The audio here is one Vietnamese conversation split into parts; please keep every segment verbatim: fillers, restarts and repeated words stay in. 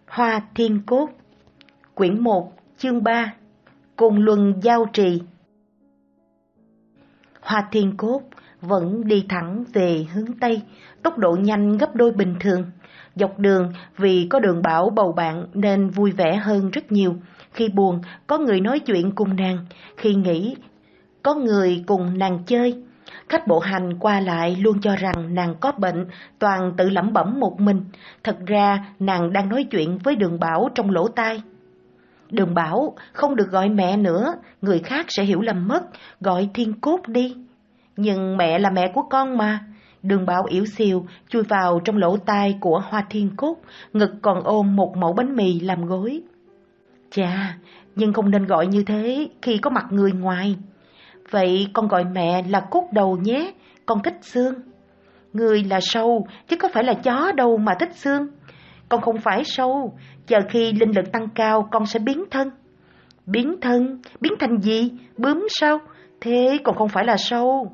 Hoa Thiên Cốt. Quyển một, chương ba. Côn Luân Giao Trì. Hoa Thiên Cốt vẫn đi thẳng về hướng Tây, tốc độ nhanh gấp đôi bình thường. Dọc đường, vì có Đường Bảo bầu bạn nên vui vẻ hơn rất nhiều. Khi buồn, có người nói chuyện cùng nàng. Khi nghỉ, có người cùng nàng chơi. Khách bộ hành qua lại luôn cho rằng nàng có bệnh, toàn tự lẩm bẩm một mình. Thật ra nàng đang nói chuyện với Đường Bảo trong lỗ tai. Đường Bảo, không được gọi mẹ nữa, người khác sẽ hiểu lầm mất, gọi Thiên Cốt đi. Nhưng mẹ là mẹ của con mà. Đường Bảo yếu xìu chui vào trong lỗ tai của Hoa Thiên Cốt, ngực còn ôm một mẩu bánh mì làm gối. Chà, nhưng không nên gọi như thế khi có mặt người ngoài. Vậy con gọi mẹ là Cốt Đầu nhé, con thích xương. Người là sâu, chứ có phải là chó đâu mà thích xương. Con không phải sâu, chờ khi linh lực tăng cao con sẽ biến thân. Biến thân? Biến thành gì? Bướm sao? Thế còn không phải là sâu.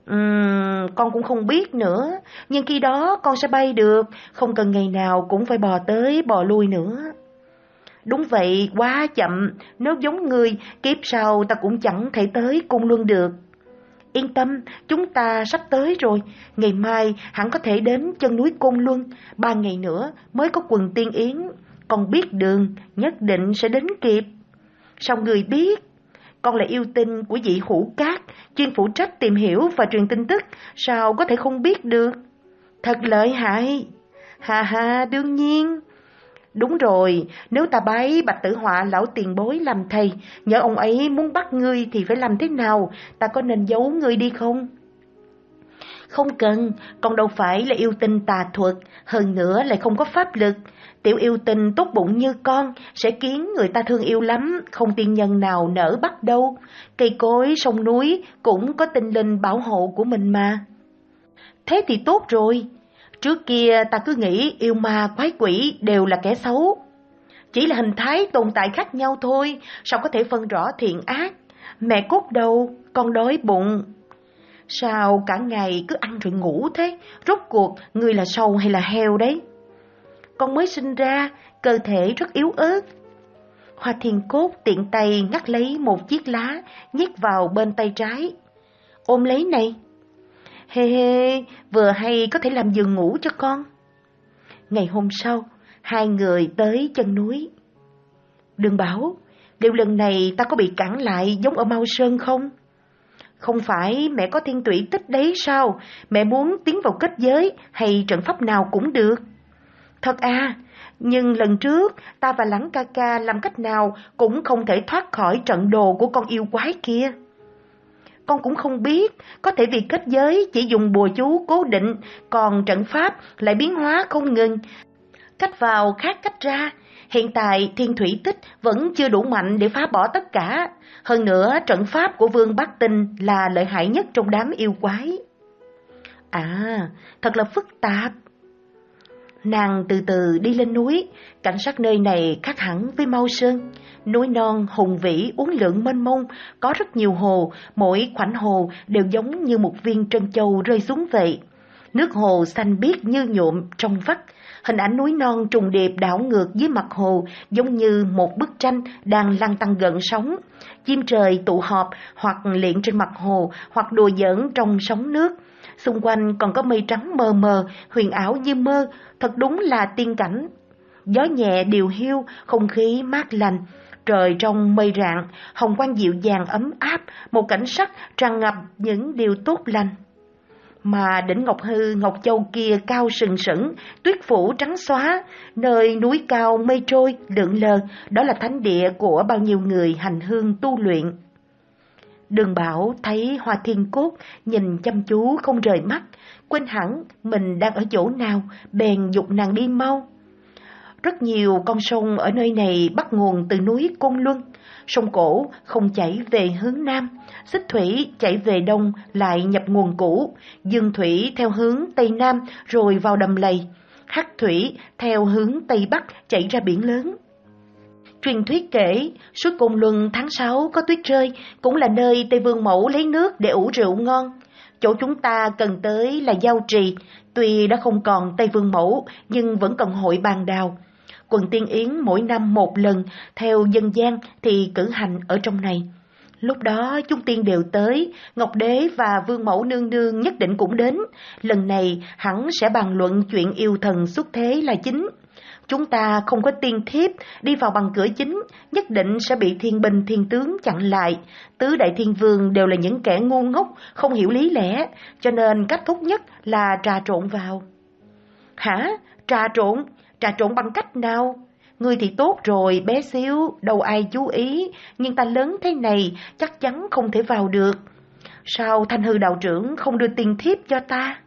Uhm, con cũng không biết nữa, nhưng khi đó con sẽ bay được, không cần ngày nào cũng phải bò tới bò lui nữa. Đúng vậy, quá chậm, nếu giống người, kiếp sau ta cũng chẳng thể tới Côn Luân được. Yên tâm, chúng ta sắp tới rồi, ngày mai hẳn có thể đến chân núi Côn Luân, ba ngày nữa mới có quần tiên yến. Con biết đường, nhất định sẽ đến kịp. Sao người biết? Con là yêu tinh của vị Hữu Cát, chuyên phụ trách tìm hiểu và truyền tin tức, sao có thể không biết được? Thật lợi hại. Hà hà, đương nhiên. Đúng rồi, nếu ta bái Bạch Tử Họa lão tiền bối làm thầy, nhớ ông ấy muốn bắt ngươi thì phải làm thế nào? Ta có nên giấu ngươi đi không? Không cần, con đâu phải là yêu tinh tà thuật, hơn nữa lại không có pháp lực. Tiểu yêu tinh tốt bụng như con sẽ khiến người ta thương yêu lắm, không tiên nhân nào nỡ bắt đâu. Cây cối, sông núi cũng có tinh linh bảo hộ của mình mà. Thế thì tốt rồi. Trước kia ta cứ nghĩ yêu ma quái quỷ đều là kẻ xấu. Chỉ là hình thái tồn tại khác nhau thôi, sao có thể phân rõ thiện ác. Mẹ Cốt Đầu, con đói bụng. Sao cả ngày cứ ăn rồi ngủ thế? Rốt cuộc người là sâu hay là heo đấy? Con mới sinh ra, cơ thể rất yếu ớt. Hoa Thiên Cốt tiện tay ngắt lấy một chiếc lá, nhét vào bên tay trái. Ôm lấy này. Hê hê, vừa hay có thể làm giường ngủ cho con. Ngày hôm sau, hai người tới chân núi. Đường Bảo, liệu lần này ta có bị cản lại giống ở Mao Sơn không? Không phải mẹ có thiên tụy tích đấy sao? Mẹ muốn tiến vào kết giới hay trận pháp nào cũng được. Thật à, nhưng lần trước ta và Lãng ca ca làm cách nào cũng không thể thoát khỏi trận đồ của con yêu quái kia. Con cũng không biết, có thể vì kết giới chỉ dùng bùa chú cố định, còn trận pháp lại biến hóa không ngừng. Cách vào khác cách ra, hiện tại thiên thủy tích vẫn chưa đủ mạnh để phá bỏ tất cả. Hơn nữa, trận pháp của Vương Bát Tinh là lợi hại nhất trong đám yêu quái. À, thật là phức tạp. Nàng từ từ đi lên núi, cảnh sắc nơi này khác hẳn với Mao Sơn. Núi non hùng vĩ uốn lượn mênh mông, có rất nhiều hồ, mỗi khoảnh hồ đều giống như một viên trân châu rơi xuống vậy. Nước hồ xanh biếc như nhuộm trong vắt, hình ảnh núi non trùng điệp đảo ngược dưới mặt hồ giống như một bức tranh đang lăn tăn gợn sóng. Chim trời tụ họp hoặc lượn trên mặt hồ hoặc đùa giỡn trong sóng nước. Xung quanh còn có mây trắng mờ mờ, huyền ảo như mơ, thật đúng là tiên cảnh. Gió nhẹ điều hiu, không khí mát lành, trời trong mây rạng, hồng quang dịu dàng ấm áp, một cảnh sắc tràn ngập những điều tốt lành. Mà đỉnh Ngọc Hư, Ngọc Châu kia cao sừng sững, tuyết phủ trắng xóa, nơi núi cao mây trôi, lượn lờ, đó là thánh địa của bao nhiêu người hành hương tu luyện. Đường Bảo thấy Hoa Thiên Cốt nhìn chăm chú không rời mắt, quên hẳn mình đang ở chỗ nào, bèn giục nàng đi mau. Rất nhiều con sông ở nơi này bắt nguồn từ núi Côn Luân. Sông Cổ không chảy về hướng Nam, Xích Thủy chảy về Đông lại nhập nguồn cũ, Dương Thủy theo hướng Tây Nam rồi vào đầm lầy, Hắc Thủy theo hướng Tây Bắc chảy ra biển lớn. Truyền thuyết kể, suốt Côn Luân tháng sáu có tuyết rơi, cũng là nơi Tây Vương Mẫu lấy nước để ủ rượu ngon. Chỗ chúng ta cần tới là Giao Trì, tuy đã không còn Tây Vương Mẫu nhưng vẫn cần hội bàn đào. Quần Tiên Yến mỗi năm một lần, theo dân gian thì cử hành ở trong này. Lúc đó chúng tiên đều tới, Ngọc Đế và Vương Mẫu Nương Nương nhất định cũng đến. Lần này hẳn sẽ bàn luận chuyện yêu thần xuất thế là chính. Chúng ta không có tiên thiếp, đi vào bằng cửa chính, nhất định sẽ bị thiên binh thiên tướng chặn lại. Tứ đại thiên vương đều là những kẻ ngu ngốc, không hiểu lý lẽ, cho nên cách tốt nhất là trà trộn vào. Hả? Trà trộn? Trà trộn bằng cách nào? Ngươi thì tốt rồi, bé xíu, đâu ai chú ý, nhưng ta lớn thế này, chắc chắn không thể vào được. Sao Thanh Hư đạo trưởng không đưa tiên thiếp cho ta?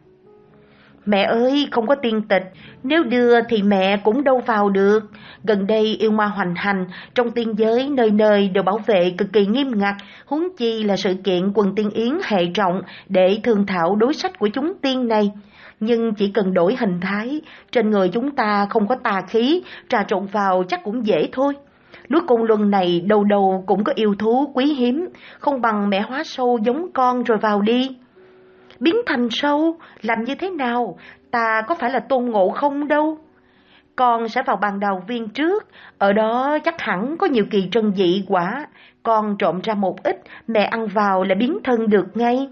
Mẹ ơi, không có tiên tịch, nếu đưa thì mẹ cũng đâu vào được. Gần đây yêu ma hoành hành, trong tiên giới nơi nơi đều bảo vệ cực kỳ nghiêm ngặt, huống chi là sự kiện Quần Tiên Yến hệ trọng để thương thảo đối sách của chúng tiên này. Nhưng chỉ cần đổi hình thái, trên người chúng ta không có tà khí, trà trộn vào chắc cũng dễ thôi. Núi Côn Luân này đầu đầu cũng có yêu thú quý hiếm, không bằng mẹ hóa sâu giống con rồi vào đi. Biến thành sâu, làm như thế nào? Ta có phải là Tôn Ngộ Không đâu. Con sẽ vào bàn đào viên trước, ở đó chắc hẳn có nhiều kỳ trân dị quả. Con trộm ra một ít, mẹ ăn vào là biến thân được ngay.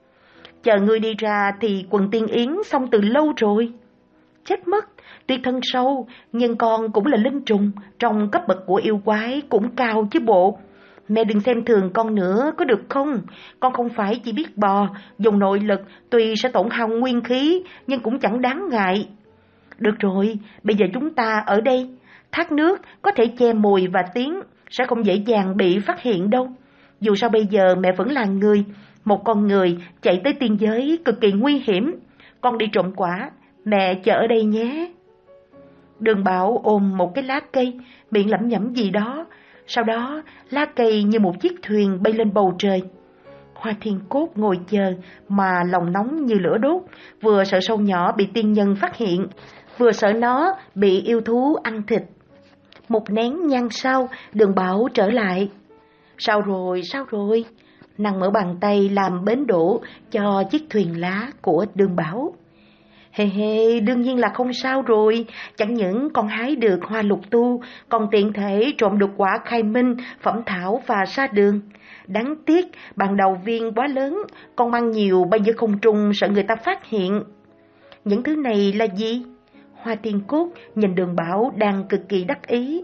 Chờ ngươi đi ra thì Quần Tiên Yến xong từ lâu rồi. Chết mất, tuy thân sâu, nhưng con cũng là linh trùng, trong cấp bậc của yêu quái cũng cao chứ bộ. Mẹ đừng xem thường con nữa, có được không? Con không phải chỉ biết bò, dùng nội lực, tuy sẽ tổn hao nguyên khí, nhưng cũng chẳng đáng ngại. Được rồi, bây giờ chúng ta ở đây. Thác nước có thể che mùi và tiếng, sẽ không dễ dàng bị phát hiện đâu. Dù sao bây giờ mẹ vẫn là người, một con người chạy tới tiên giới cực kỳ nguy hiểm. Con đi trộm quả, mẹ chờ ở đây nhé. Đường Bảo ôm một cái lá cây, miệng lẩm nhẩm gì đó. Sau đó, lá cây như một chiếc thuyền bay lên bầu trời. Hoa Thiên Cốt ngồi chờ mà lòng nóng như lửa đốt, vừa sợ sâu nhỏ bị tiên nhân phát hiện, vừa sợ nó bị yêu thú ăn thịt. Một nén nhang sau, Đường Bảo trở lại. Sao rồi, sao rồi? Nàng mở bàn tay làm bến đỗ cho chiếc thuyền lá của Đường Bảo. Hề hề, đương nhiên là không sao rồi, chẳng những con hái được hoa lục tu, còn tiện thể trộm được quả khai minh, phẩm thảo và sa đường. Đáng tiếc, bàn đầu viên quá lớn, con mang nhiều bay giữa không trung sợ người ta phát hiện. Những thứ này là gì? Hoa Tiên Cốt nhìn Đường Bảo đang cực kỳ đắc ý.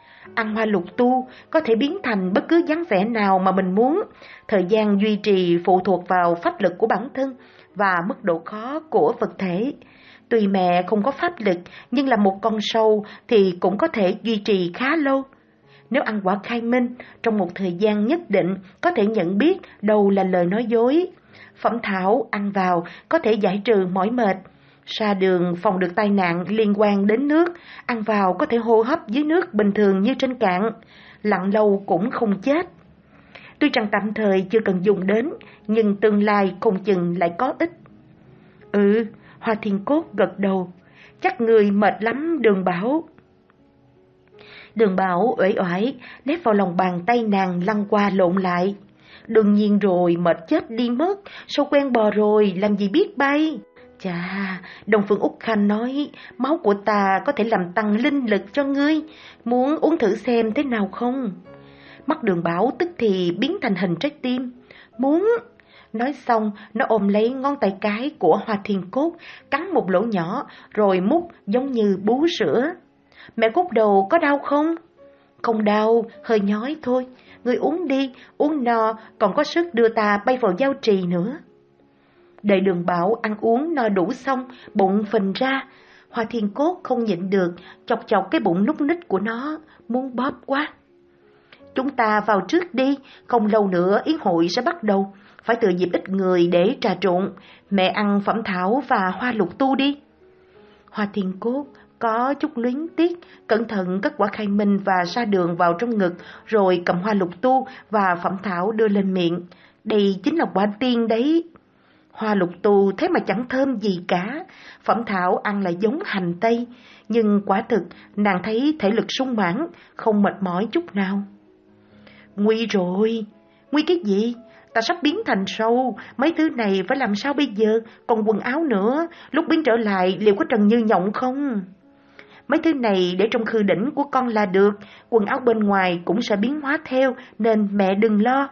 Ăn hoa lục tu có thể biến thành bất cứ dáng vẻ nào mà mình muốn. Thời gian duy trì phụ thuộc vào pháp lực của bản thân và mức độ khó của vật thể. Tuy mẹ không có pháp lực, nhưng là một con sâu thì cũng có thể duy trì khá lâu. Nếu ăn quả khai minh, trong một thời gian nhất định có thể nhận biết đâu là lời nói dối. Phẩm thảo ăn vào có thể giải trừ mỏi mệt. Sa đường phòng được tai nạn liên quan đến nước, ăn vào có thể hô hấp dưới nước bình thường như trên cạn, lặn lâu cũng không chết. Tuy rằng tạm thời chưa cần dùng đến, nhưng tương lai không chừng lại có ích. Ừ, Hoa Thiên Cốt gật đầu, chắc người mệt lắm Đường Bảo. Đường Bảo uể oải nép vào lòng bàn tay nàng lăn qua lộn lại. Đương nhiên rồi, mệt chết đi mất, sao quen bò rồi, làm gì biết bay. Chà, Đông Phương Úc Khanh nói, máu của ta có thể làm tăng linh lực cho ngươi, muốn uống thử xem thế nào không? Mắt Đường Bảo tức thì biến thành hình trái tim. Muốn. Nói xong, nó ôm lấy ngón tay cái của Hoa Thiên Cốt, cắn một lỗ nhỏ, rồi mút giống như bú sữa. Mẹ Cốt đầu có đau không? Không đau, hơi nhói thôi. Ngươi uống đi, uống no, còn có sức đưa ta bay vào giao trì nữa. Đợi Đường Bảo ăn uống no đủ xong, bụng phình ra. Hoa Thiên Cốt không nhịn được, chọc chọc cái bụng núc ních của nó, muốn bóp quá. Chúng ta vào trước đi, không lâu nữa yến hội sẽ bắt đầu, phải tự dịp ít người để trà trộn. Mẹ ăn phẩm thảo và hoa lục tu đi. Hoa Thiên Cốt có chút luyến tiếc, cẩn thận cất quả khai minh và sa đường vào trong ngực, rồi cầm hoa lục tu và phẩm thảo đưa lên miệng. Đây chính là quả tiên đấy. Hoa lục tu thế mà chẳng thơm gì cả, phẩm thảo ăn lại giống hành tây, nhưng quả thực nàng thấy thể lực sung mãn, không mệt mỏi chút nào. Nguy rồi, nguy cái gì? Ta sắp biến thành sâu, mấy thứ này phải làm sao bây giờ, còn quần áo nữa, lúc biến trở lại liệu có trần như nhộng không? mấy thứ này để trong khư đỉnh của con là được, quần áo bên ngoài cũng sẽ biến hóa theo, nên mẹ đừng lo.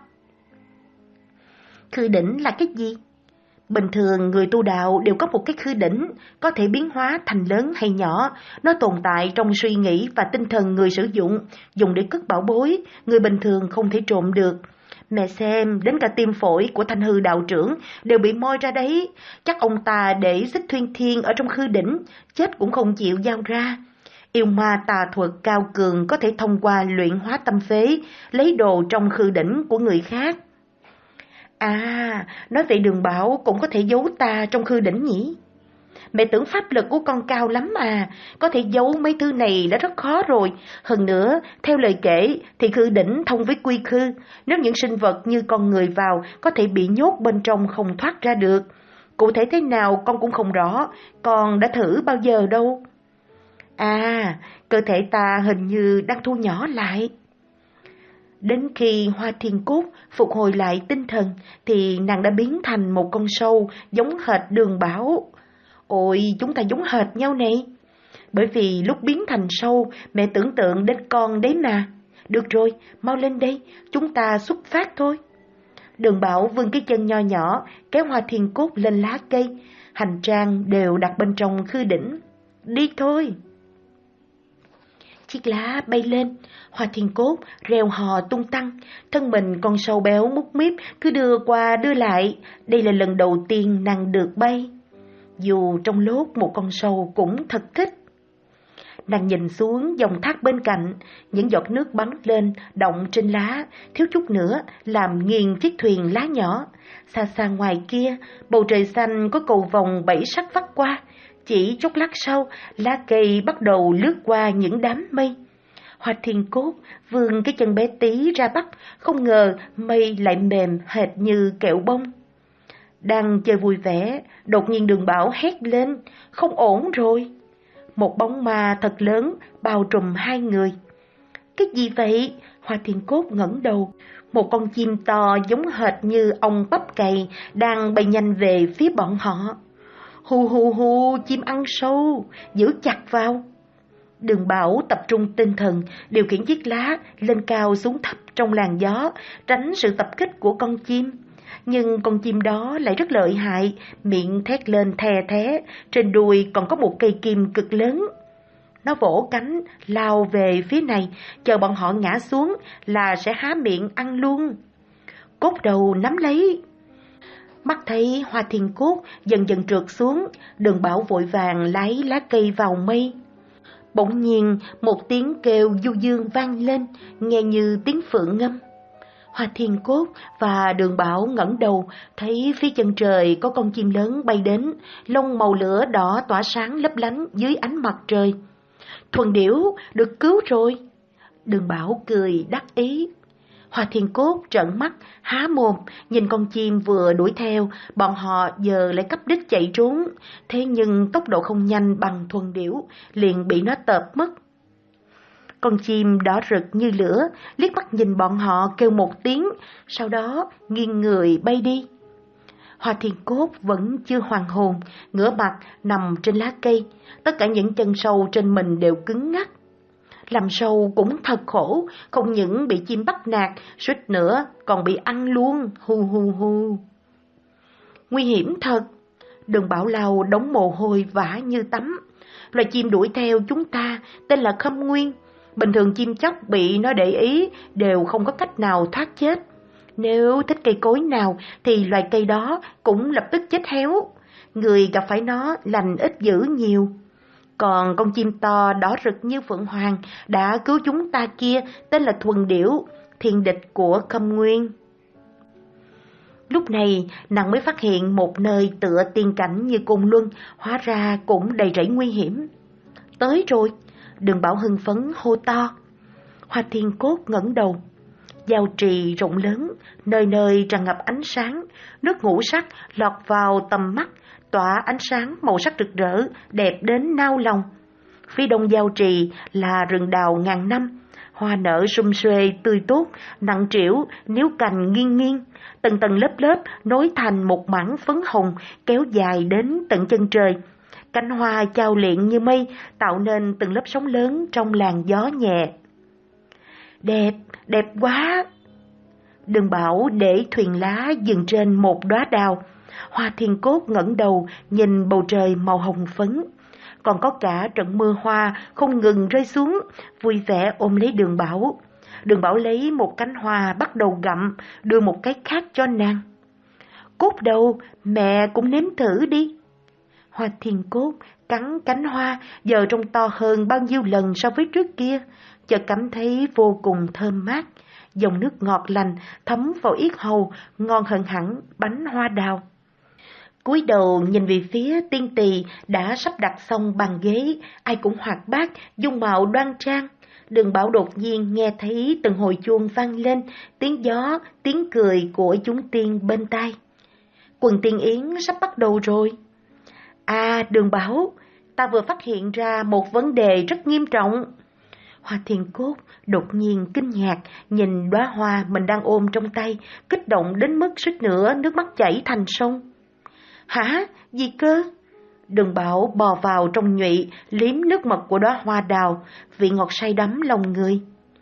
Khư đỉnh là cái gì? Bình thường người tu đạo đều có một cái khư đỉnh, có thể biến hóa thành lớn hay nhỏ. Nó tồn tại trong suy nghĩ và tinh thần người sử dụng, dùng để cất bảo bối, người bình thường không thể trộm được. Mẹ xem, đến cả tim phổi của Thanh Hư đạo trưởng đều bị moi ra đấy. Chắc ông ta để Xích Thuyên Thiên ở trong khư đỉnh, chết cũng không chịu giao ra. Yêu ma tà thuật cao cường có thể thông qua luyện hóa tâm phế, lấy đồ trong khư đỉnh của người khác. À, nói vậy Đường Bảo cũng có thể giấu ta trong khư đỉnh nhỉ? Mẹ tưởng pháp lực của con cao lắm mà, có thể giấu mấy thứ này đã rất khó rồi. Hơn nữa, theo lời kể thì khư đỉnh thông với quy khư. Nếu những sinh vật như con người vào, có thể bị nhốt bên trong không thoát ra được. Cụ thể thế nào con cũng không rõ, con đã thử bao giờ đâu. À, cơ thể ta hình như đang thu nhỏ lại. Đến khi Hoa Thiên Cốt phục hồi lại tinh thần thì nàng đã biến thành một con sâu giống hệt Đường Bảo. Ôi, chúng ta giống hệt nhau này. Bởi vì lúc biến thành sâu, mẹ tưởng tượng đến con đấy mà. Được rồi, mau lên đây, chúng ta xuất phát thôi. Đường Bảo vươn cái chân nho nhỏ, kéo Hoa Thiên Cốt lên lá cây. Hành trang đều đặt bên trong khư đỉnh. Đi thôi. Chiếc lá bay lên, Hoa Thiên Cốt reo hò tung tăng, thân mình con sâu béo mút míp cứ đưa qua đưa lại. Đây là lần đầu tiên nàng được bay. Dù trong lốt một con sâu cũng thật thích. Nàng nhìn xuống dòng thác bên cạnh, những giọt nước bắn lên, động trên lá, thiếu chút nữa làm nghiêng chiếc thuyền lá nhỏ. Xa xa ngoài kia, bầu trời xanh có cầu vồng bảy sắc vắt qua. Chỉ chốc lát sau, lá cây bắt đầu lướt qua những đám mây. Hoa Thiên Cốt vươn cái chân bé tí ra bắt, không ngờ mây lại mềm hệt như kẹo bông. Đang chơi vui vẻ, đột nhiên Đường Bảo hét lên, không ổn rồi. Một bóng ma thật lớn bao trùm hai người. Cái gì vậy? Hoa Thiên Cốt ngẩng đầu. Một con chim to giống hệt như ong bắp cày đang bay nhanh về phía bọn họ. Hù hù hù, chim ăn sâu, giữ chặt vào. Đường Bảo tập trung tinh thần, điều khiển chiếc lá lên cao xuống thấp trong làn gió, tránh sự tập kích của con chim. Nhưng con chim đó lại rất lợi hại, miệng thét lên thè thé, trên đuôi còn có một cây kim cực lớn. Nó vỗ cánh, lao về phía này, chờ bọn họ ngã xuống là sẽ há miệng ăn luôn. Cốt đầu nắm lấy. Mắt thấy Hoa Thiên Cốt dần dần trượt xuống, Đường Bảo vội vàng lấy lá cây vào mây. Bỗng nhiên một tiếng kêu du dương vang lên, nghe như tiếng phượng ngâm. Hoa Thiên Cốt và Đường Bảo ngẩng đầu, thấy phía chân trời có con chim lớn bay đến, lông màu lửa đỏ tỏa sáng lấp lánh dưới ánh mặt trời. Thuần điểu, được cứu rồi. Đường Bảo cười đắc ý. Hoa Thiên Cốt trợn mắt, há mồm, nhìn con chim vừa đuổi theo, bọn họ giờ lại cấp đích chạy trốn. Thế nhưng tốc độ không nhanh bằng thuần điểu, liền bị nó tợp mất. Con chim đỏ rực như lửa, liếc mắt nhìn bọn họ kêu một tiếng, sau đó nghiêng người bay đi. Hoa Thiên Cốt vẫn chưa hoàn hồn, ngửa mặt nằm trên lá cây, tất cả những chân sâu trên mình đều cứng ngắc. Làm sâu cũng thật khổ, không những bị chim bắt nạt, suýt nữa còn bị ăn luôn, hu hu hu. Nguy hiểm thật. Đường Bảo Lau đống mồ hôi vã như tắm. Loài chim đuổi theo chúng ta tên là Khâm Nguyên. Bình thường chim chóc bị nó để ý đều không có cách nào thoát chết. Nếu thích cây cối nào thì loài cây đó cũng lập tức chết héo. Người gặp phải nó lành ít dữ nhiều. Còn con chim to đỏ rực như phượng hoàng đã cứu chúng ta kia tên là Thuần Điểu, thiên địch của Khâm Nguyên. Lúc này nàng mới phát hiện một nơi tựa tiên cảnh như Côn Luân, hóa ra cũng đầy rẫy nguy hiểm. Tới rồi, Đường Bảo hưng phấn hô to. Hoa Thiên Cốt ngẩng đầu. Giao trì rộng lớn, nơi nơi tràn ngập ánh sáng, nước ngũ sắc lọt vào tầm mắt, tỏa ánh sáng màu sắc rực rỡ, đẹp đến nao lòng. Phía đông giao trì là rừng đào ngàn năm, hoa nở sum xuê tươi tốt, nặng trĩu, níu cành nghiêng nghiêng, tầng tầng lớp lớp nối thành một mảng phấn hồng kéo dài đến tận chân trời. cánh hoa chao liệng như mây, tạo nên từng lớp sóng lớn trong làn gió nhẹ. Đẹp, đẹp quá! Đường Bảo để thuyền lá dừng trên một đóa đào. Hoa Thiên Cốt ngẩng đầu nhìn bầu trời màu hồng phấn. Còn có cả trận mưa hoa không ngừng rơi xuống, vui vẻ ôm lấy Đường Bảo. Đường Bảo lấy một cánh hoa bắt đầu gặm, đưa một cái khác cho nàng. Cốt đâu, mẹ cũng nếm thử đi. Hoa Thiên Cốt cắn cánh hoa, giờ trông to hơn bao nhiêu lần so với trước kia, chợt cảm thấy vô cùng thơm mát. Dòng nước ngọt lành thấm vào yết hầu, ngon hơn hẳn bánh hoa đào. Cúi đầu nhìn về phía Tiên Tỳ đã sắp đặt xong bàn ghế, ai cũng hoạt bát, dung mạo đoan trang. Đường Bảo đột nhiên nghe thấy từng hồi chuông vang lên, tiếng gió, tiếng cười của chúng tiên bên tai. Quần tiên yến sắp bắt đầu rồi. À, Đường Bảo, ta vừa phát hiện ra một vấn đề rất nghiêm trọng. Hoa Thiên Cốt đột nhiên kinh ngạc, nhìn đóa hoa mình đang ôm trong tay, kích động đến mức suýt nữa nước mắt chảy thành sông. Hả? Gì cơ? Đường Bảo bò vào trong nhụy, liếm nước mật của đóa hoa đào, vị ngọt say đắm lòng người.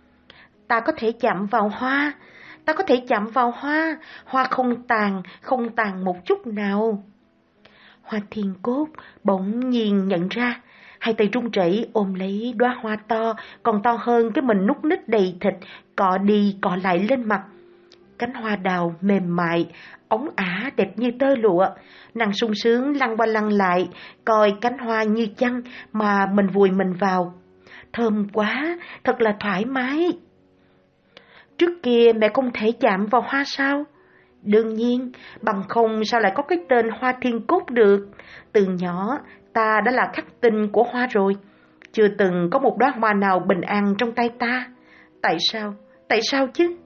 Ta có thể chạm vào hoa, ta có thể chạm vào hoa, hoa không tàn, không tàn một chút nào. Hoa Thiên Cốt bỗng nhiên nhận ra, hai tay run rẩy ôm lấy đóa hoa to, còn to hơn cái mình nút nít đầy thịt, cọ đi cọ lại lên mặt. Cánh hoa đào mềm mại, óng ả đẹp như tơ lụa, nàng sung sướng lăn qua lăn lại, coi cánh hoa như chăn mà mình vùi mình vào. Thơm quá, thật là thoải mái. Trước kia mẹ không thể chạm vào hoa sao? Đương nhiên, bằng không sao lại có cái tên Hoa Thiên Cốt được. Từ nhỏ ta đã là khắc tinh của hoa rồi, chưa từng có một đóa hoa nào bình an trong tay ta. Tại sao? Tại sao chứ?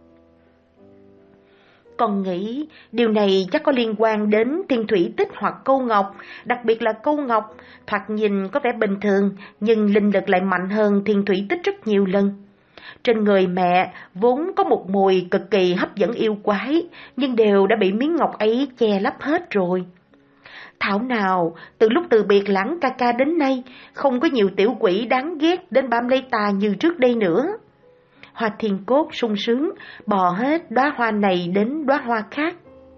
Con nghĩ điều này chắc có liên quan đến thiên thủy tích hoặc câu ngọc, đặc biệt là câu ngọc, thoạt nhìn có vẻ bình thường, nhưng linh lực lại mạnh hơn thiên thủy tích rất nhiều lần. Trên người mẹ vốn có một mùi cực kỳ hấp dẫn yêu quái, nhưng đều đã bị miếng ngọc ấy che lấp hết rồi. Thảo nào, từ lúc từ biệt Lãng ca ca đến nay, không có nhiều tiểu quỷ đáng ghét đến bám lấy ta như trước đây nữa. Hoa Thiên Cốt sung sướng, bò hết đóa hoa này đến đóa hoa khác.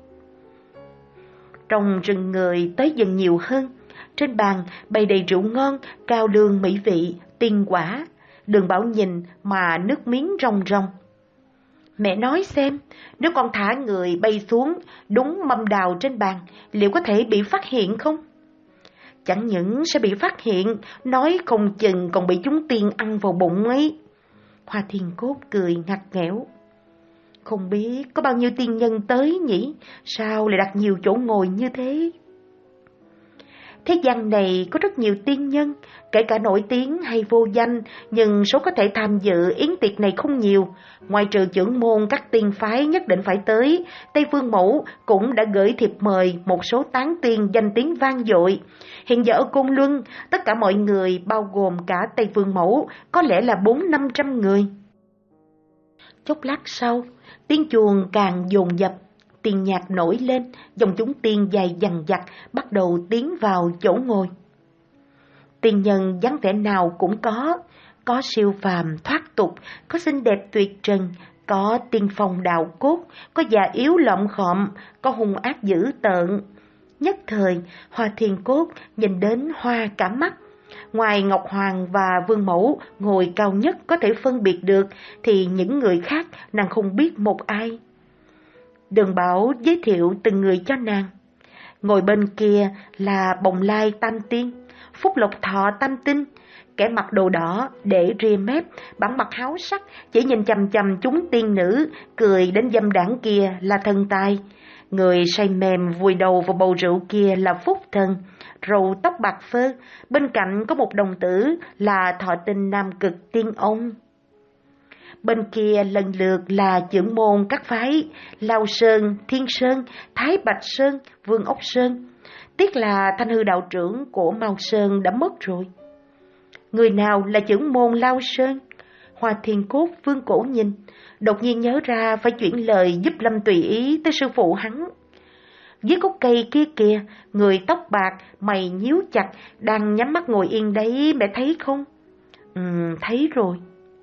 Trong rừng người tới dần nhiều hơn, trên bàn bày đầy rượu ngon, cao lương mỹ vị, tiên quả. Đường Bảo nhìn mà nước miếng ròng ròng. Mẹ nói xem, nếu con thả người bay xuống đúng mâm đào trên bàn, liệu có thể bị phát hiện không? Chẳng những sẽ bị phát hiện, nói không chừng còn bị chúng tiên ăn vào bụng ấy. Hoa Thiên Cốt cười ngặt nghẽo. Không biết có bao nhiêu tiên nhân tới nhỉ? Sao lại đặt nhiều chỗ ngồi như thế? Thế gian này có rất nhiều tiên nhân, kể cả nổi tiếng hay vô danh, nhưng số có thể tham dự yến tiệc này không nhiều. Ngoài trừ trưởng môn các tiên phái nhất định phải tới, Tây Vương Mẫu cũng đã gửi thiệp mời một số tán tiên danh tiếng vang dội. Hiện giờ ở Côn Luân, tất cả mọi người, bao gồm cả Tây Vương Mẫu, có lẽ là bốn năm trăm người. Chốc lát sau, tiếng chuông càng dồn dập. Tiền nhạc nổi lên, dòng chúng tiên dài dằng dặc bắt đầu tiến vào chỗ ngồi. Tiên nhân dáng vẻ nào cũng có, có siêu phàm thoát tục, có xinh đẹp tuyệt trần, có tiên phong đạo cốt, có già yếu lọm khọm, có hung ác dữ tợn. Nhất thời, Hoa Thiên Cốt nhìn đến hoa cả mắt. Ngoài Ngọc Hoàng và Vương Mẫu ngồi cao nhất có thể phân biệt được, thì những người khác nàng không biết một ai. Đường Bảo giới thiệu từng người cho nàng. Ngồi bên kia là Bồng Lai Tam Tiên, Phúc Lộc Thọ Tam Tinh, kẻ mặc đồ đỏ để ria mép, bản mặt háo sắc, chỉ nhìn chằm chằm chúng tiên nữ, cười đến dâm đảng kia là Thần Tài. Người say mềm vùi đầu vào bầu rượu kia là Phúc Thần, râu tóc bạc phơ, bên cạnh có một đồng tử là Thọ Tinh Nam Cực Tiên Ông. Bên kia lần lượt là trưởng môn các phái Lao Sơn, Thiên Sơn, Thái Bạch Sơn, Vương Ốc Sơn. Tiếc là Thanh Hư đạo trưởng của Mao Sơn đã mất rồi. Người nào là trưởng môn Lao Sơn? Hoa Thiên Cốt Vương Cổ nhìn, đột nhiên nhớ ra phải chuyển lời giúp Lâm tùy ý tới sư phụ hắn. Dưới gốc cây kia kìa, người tóc bạc, mày nhíu chặt, đang nhắm mắt ngồi yên đấy, mẹ thấy không? Ừ, thấy rồi.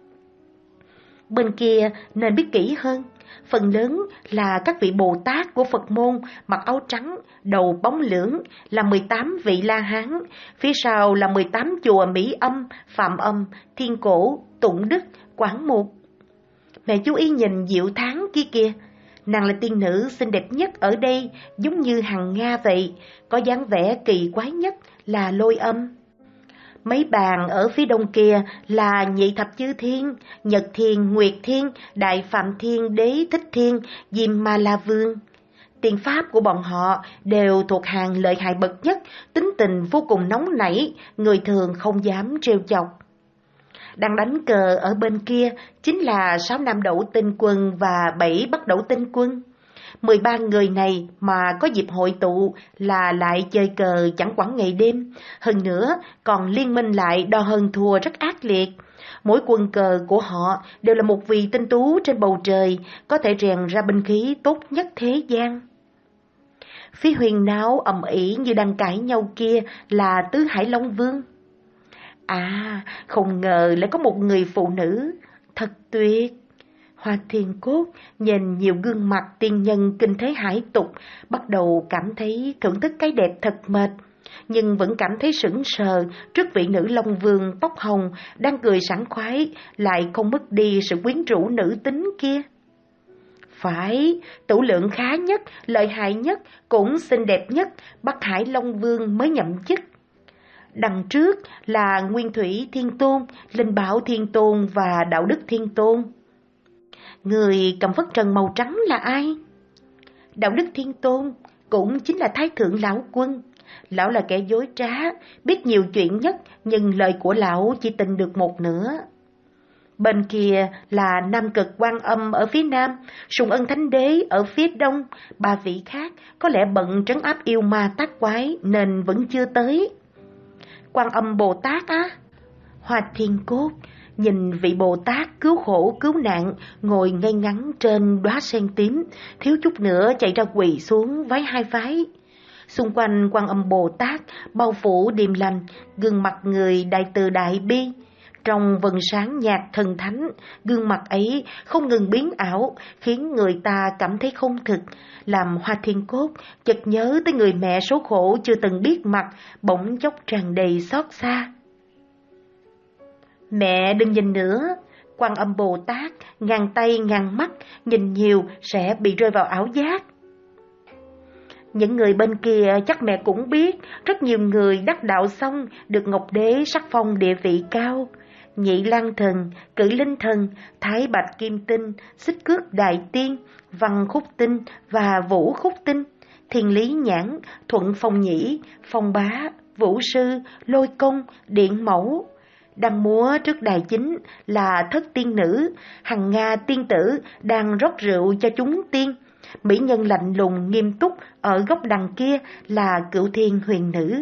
Bên kia nên biết kỹ hơn, phần lớn là các vị Bồ Tát của Phật môn, mặc áo trắng, đầu bóng lưỡng, là mười tám vị La Hán, phía sau là mười tám chùa Mỹ Âm, Phạm Âm, Thiên Cổ, Tụng Đức, Quảng Mục. Mẹ chú ý nhìn Diệu Tháng kia kìa, nàng là tiên nữ xinh đẹp nhất ở đây, giống như Hằng Nga vậy, có dáng vẻ kỳ quái nhất là Lôi Âm. Mấy bàn ở phía đông kia là Nhị Thập Chư Thiên, Nhật Thiên, Nguyệt Thiên, Đại Phạm Thiên, Đế Thích Thiên, Diêm Ma La Vương. Tiền pháp của bọn họ đều thuộc hàng lợi hại bậc nhất, tính tình vô cùng nóng nảy, người thường không dám trêu chọc. Đang đánh cờ ở bên kia chính là sáu nam đẩu tinh quân và bảy bắt đẩu tinh quân. Mười ba người này mà có dịp hội tụ là lại chơi cờ chẳng quản ngày đêm, hơn nữa còn liên minh lại đo hơn thua rất ác liệt. Mỗi quân cờ của họ đều là một vị tinh tú trên bầu trời, có thể rèn ra binh khí tốt nhất thế gian. Phía huyền náo ầm ĩ như đang cãi nhau kia là Tứ Hải Long Vương. À, không ngờ lại có một người phụ nữ, thật tuyệt. Hoa Thiên Cốt nhìn nhiều gương mặt tiên nhân kinh thế hải tục, bắt đầu cảm thấy thưởng thức cái đẹp thật mệt, nhưng vẫn cảm thấy sững sờ trước vị nữ Long Vương tóc hồng đang cười sảng khoái, lại không mất đi sự quyến rũ nữ tính kia. Phải, tửu lượng khá nhất, lợi hại nhất, cũng xinh đẹp nhất, Bắc Hải Long Vương mới nhậm chức. Đằng trước là Nguyên Thủy Thiên Tôn, Linh Bảo Thiên Tôn và Đạo Đức Thiên Tôn. Người cầm phất trần màu trắng là ai? Đạo Đức Thiên Tôn cũng chính là Thái Thượng Lão Quân. Lão là kẻ dối trá, biết nhiều chuyện nhất, nhưng lời của lão chỉ tin được một nửa. Bên kia là Nam Cực Quan Âm ở phía nam, Sùng Ân Thánh Đế ở phía đông. Ba vị khác có lẽ bận trấn áp yêu ma tác quái nên vẫn chưa tới. Quan Âm Bồ Tát á? Hoa Thiên Cốt nhìn vị Bồ Tát cứu khổ cứu nạn ngồi ngay ngắn trên đóa sen tím, thiếu chút nữa chạy ra quỳ xuống vái hai vái. Xung quanh Quan Âm Bồ Tát bao phủ điềm lành, gương mặt người đại từ đại bi. Trong vầng sáng nhạt thần thánh, gương mặt ấy không ngừng biến ảo, khiến người ta cảm thấy không thực, làm Hoa Thiên Cốt chợt nhớ tới người mẹ số khổ chưa từng biết mặt, bỗng chốc tràn đầy xót xa. Mẹ đừng nhìn nữa, Quan Âm Bồ Tát ngàn tay ngàn mắt, nhìn nhiều sẽ bị rơi vào ảo giác. Những người bên kia chắc mẹ cũng biết, rất nhiều người đắc đạo xong được Ngọc Đế sắc phong địa vị cao. Nhị Lang Thần, Cử Linh Thần, Thái Bạch Kim Tinh, Xích Cước Đại Tiên, Văn Khúc Tinh và Vũ Khúc Tinh, Thiên Lý Nhãn, Thuận Phong Nhĩ, Phong Bá, Vũ Sư, Lôi Công, Điện Mẫu. Đang múa trước đài chính là Thất Tiên Nữ, Hằng Nga Tiên Tử đang rót rượu cho chúng tiên. Mỹ nhân lạnh lùng nghiêm túc ở góc đằng kia là Cửu Thiên Huyền Nữ.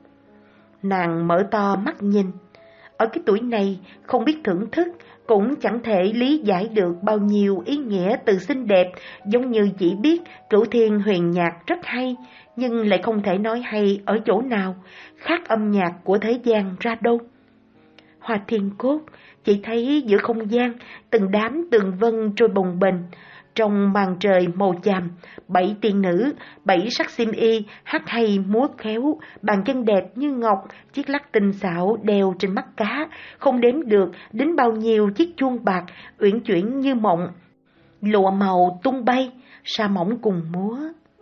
Nàng mở to mắt nhìn. Ở cái tuổi này không biết thưởng thức, cũng chẳng thể lý giải được bao nhiêu ý nghĩa từ xinh đẹp, giống như chỉ biết Cửu Thiên Huyền nhạc rất hay, nhưng lại không thể nói hay ở chỗ nào, khác âm nhạc của thế gian ra đâu. Hoa Thiên Cốt chỉ thấy giữa không gian từng đám tường vân trôi bồng bềnh, trong màn trời màu chàm, bảy tiên nữ, bảy sắc xiêm y, hát hay múa khéo, bàn chân đẹp như ngọc, chiếc lắc tinh xảo đeo trên mắt cá, không đếm được đến bao nhiêu chiếc chuông bạc, uyển chuyển như mộng. Lụa màu tung bay, sa mỏng cùng múa.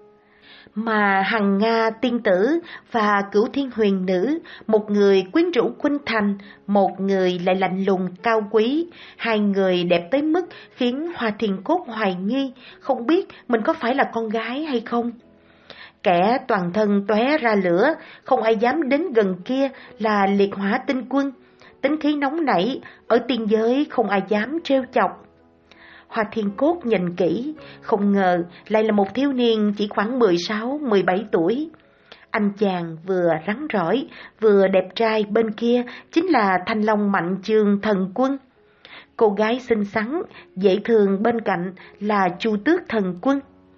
Mà Hằng Nga Tiên Tử và Cửu Thiên Huyền Nữ, một người quyến rũ khuynh thành, một người lại lạnh lùng cao quý, hai người đẹp tới mức khiến Hoa Thiên Cốt hoài nghi, không biết mình có phải là con gái hay không. Kẻ toàn thân tóe ra lửa, không ai dám đến gần kia là Liệt Hỏa Tinh Quân, tính khí nóng nảy, ở tiên giới không ai dám trêu chọc. Hoa Thiên Cốt nhìn kỹ, không ngờ lại là một thiếu niên chỉ khoảng mười sáu mười bảy tuổi. Anh chàng vừa rắn rỏi, vừa đẹp trai bên kia chính là Thanh Long Mạnh Chương Thần Quân. Cô gái xinh xắn, dễ thương bên cạnh là Chu Tước Thần Quân.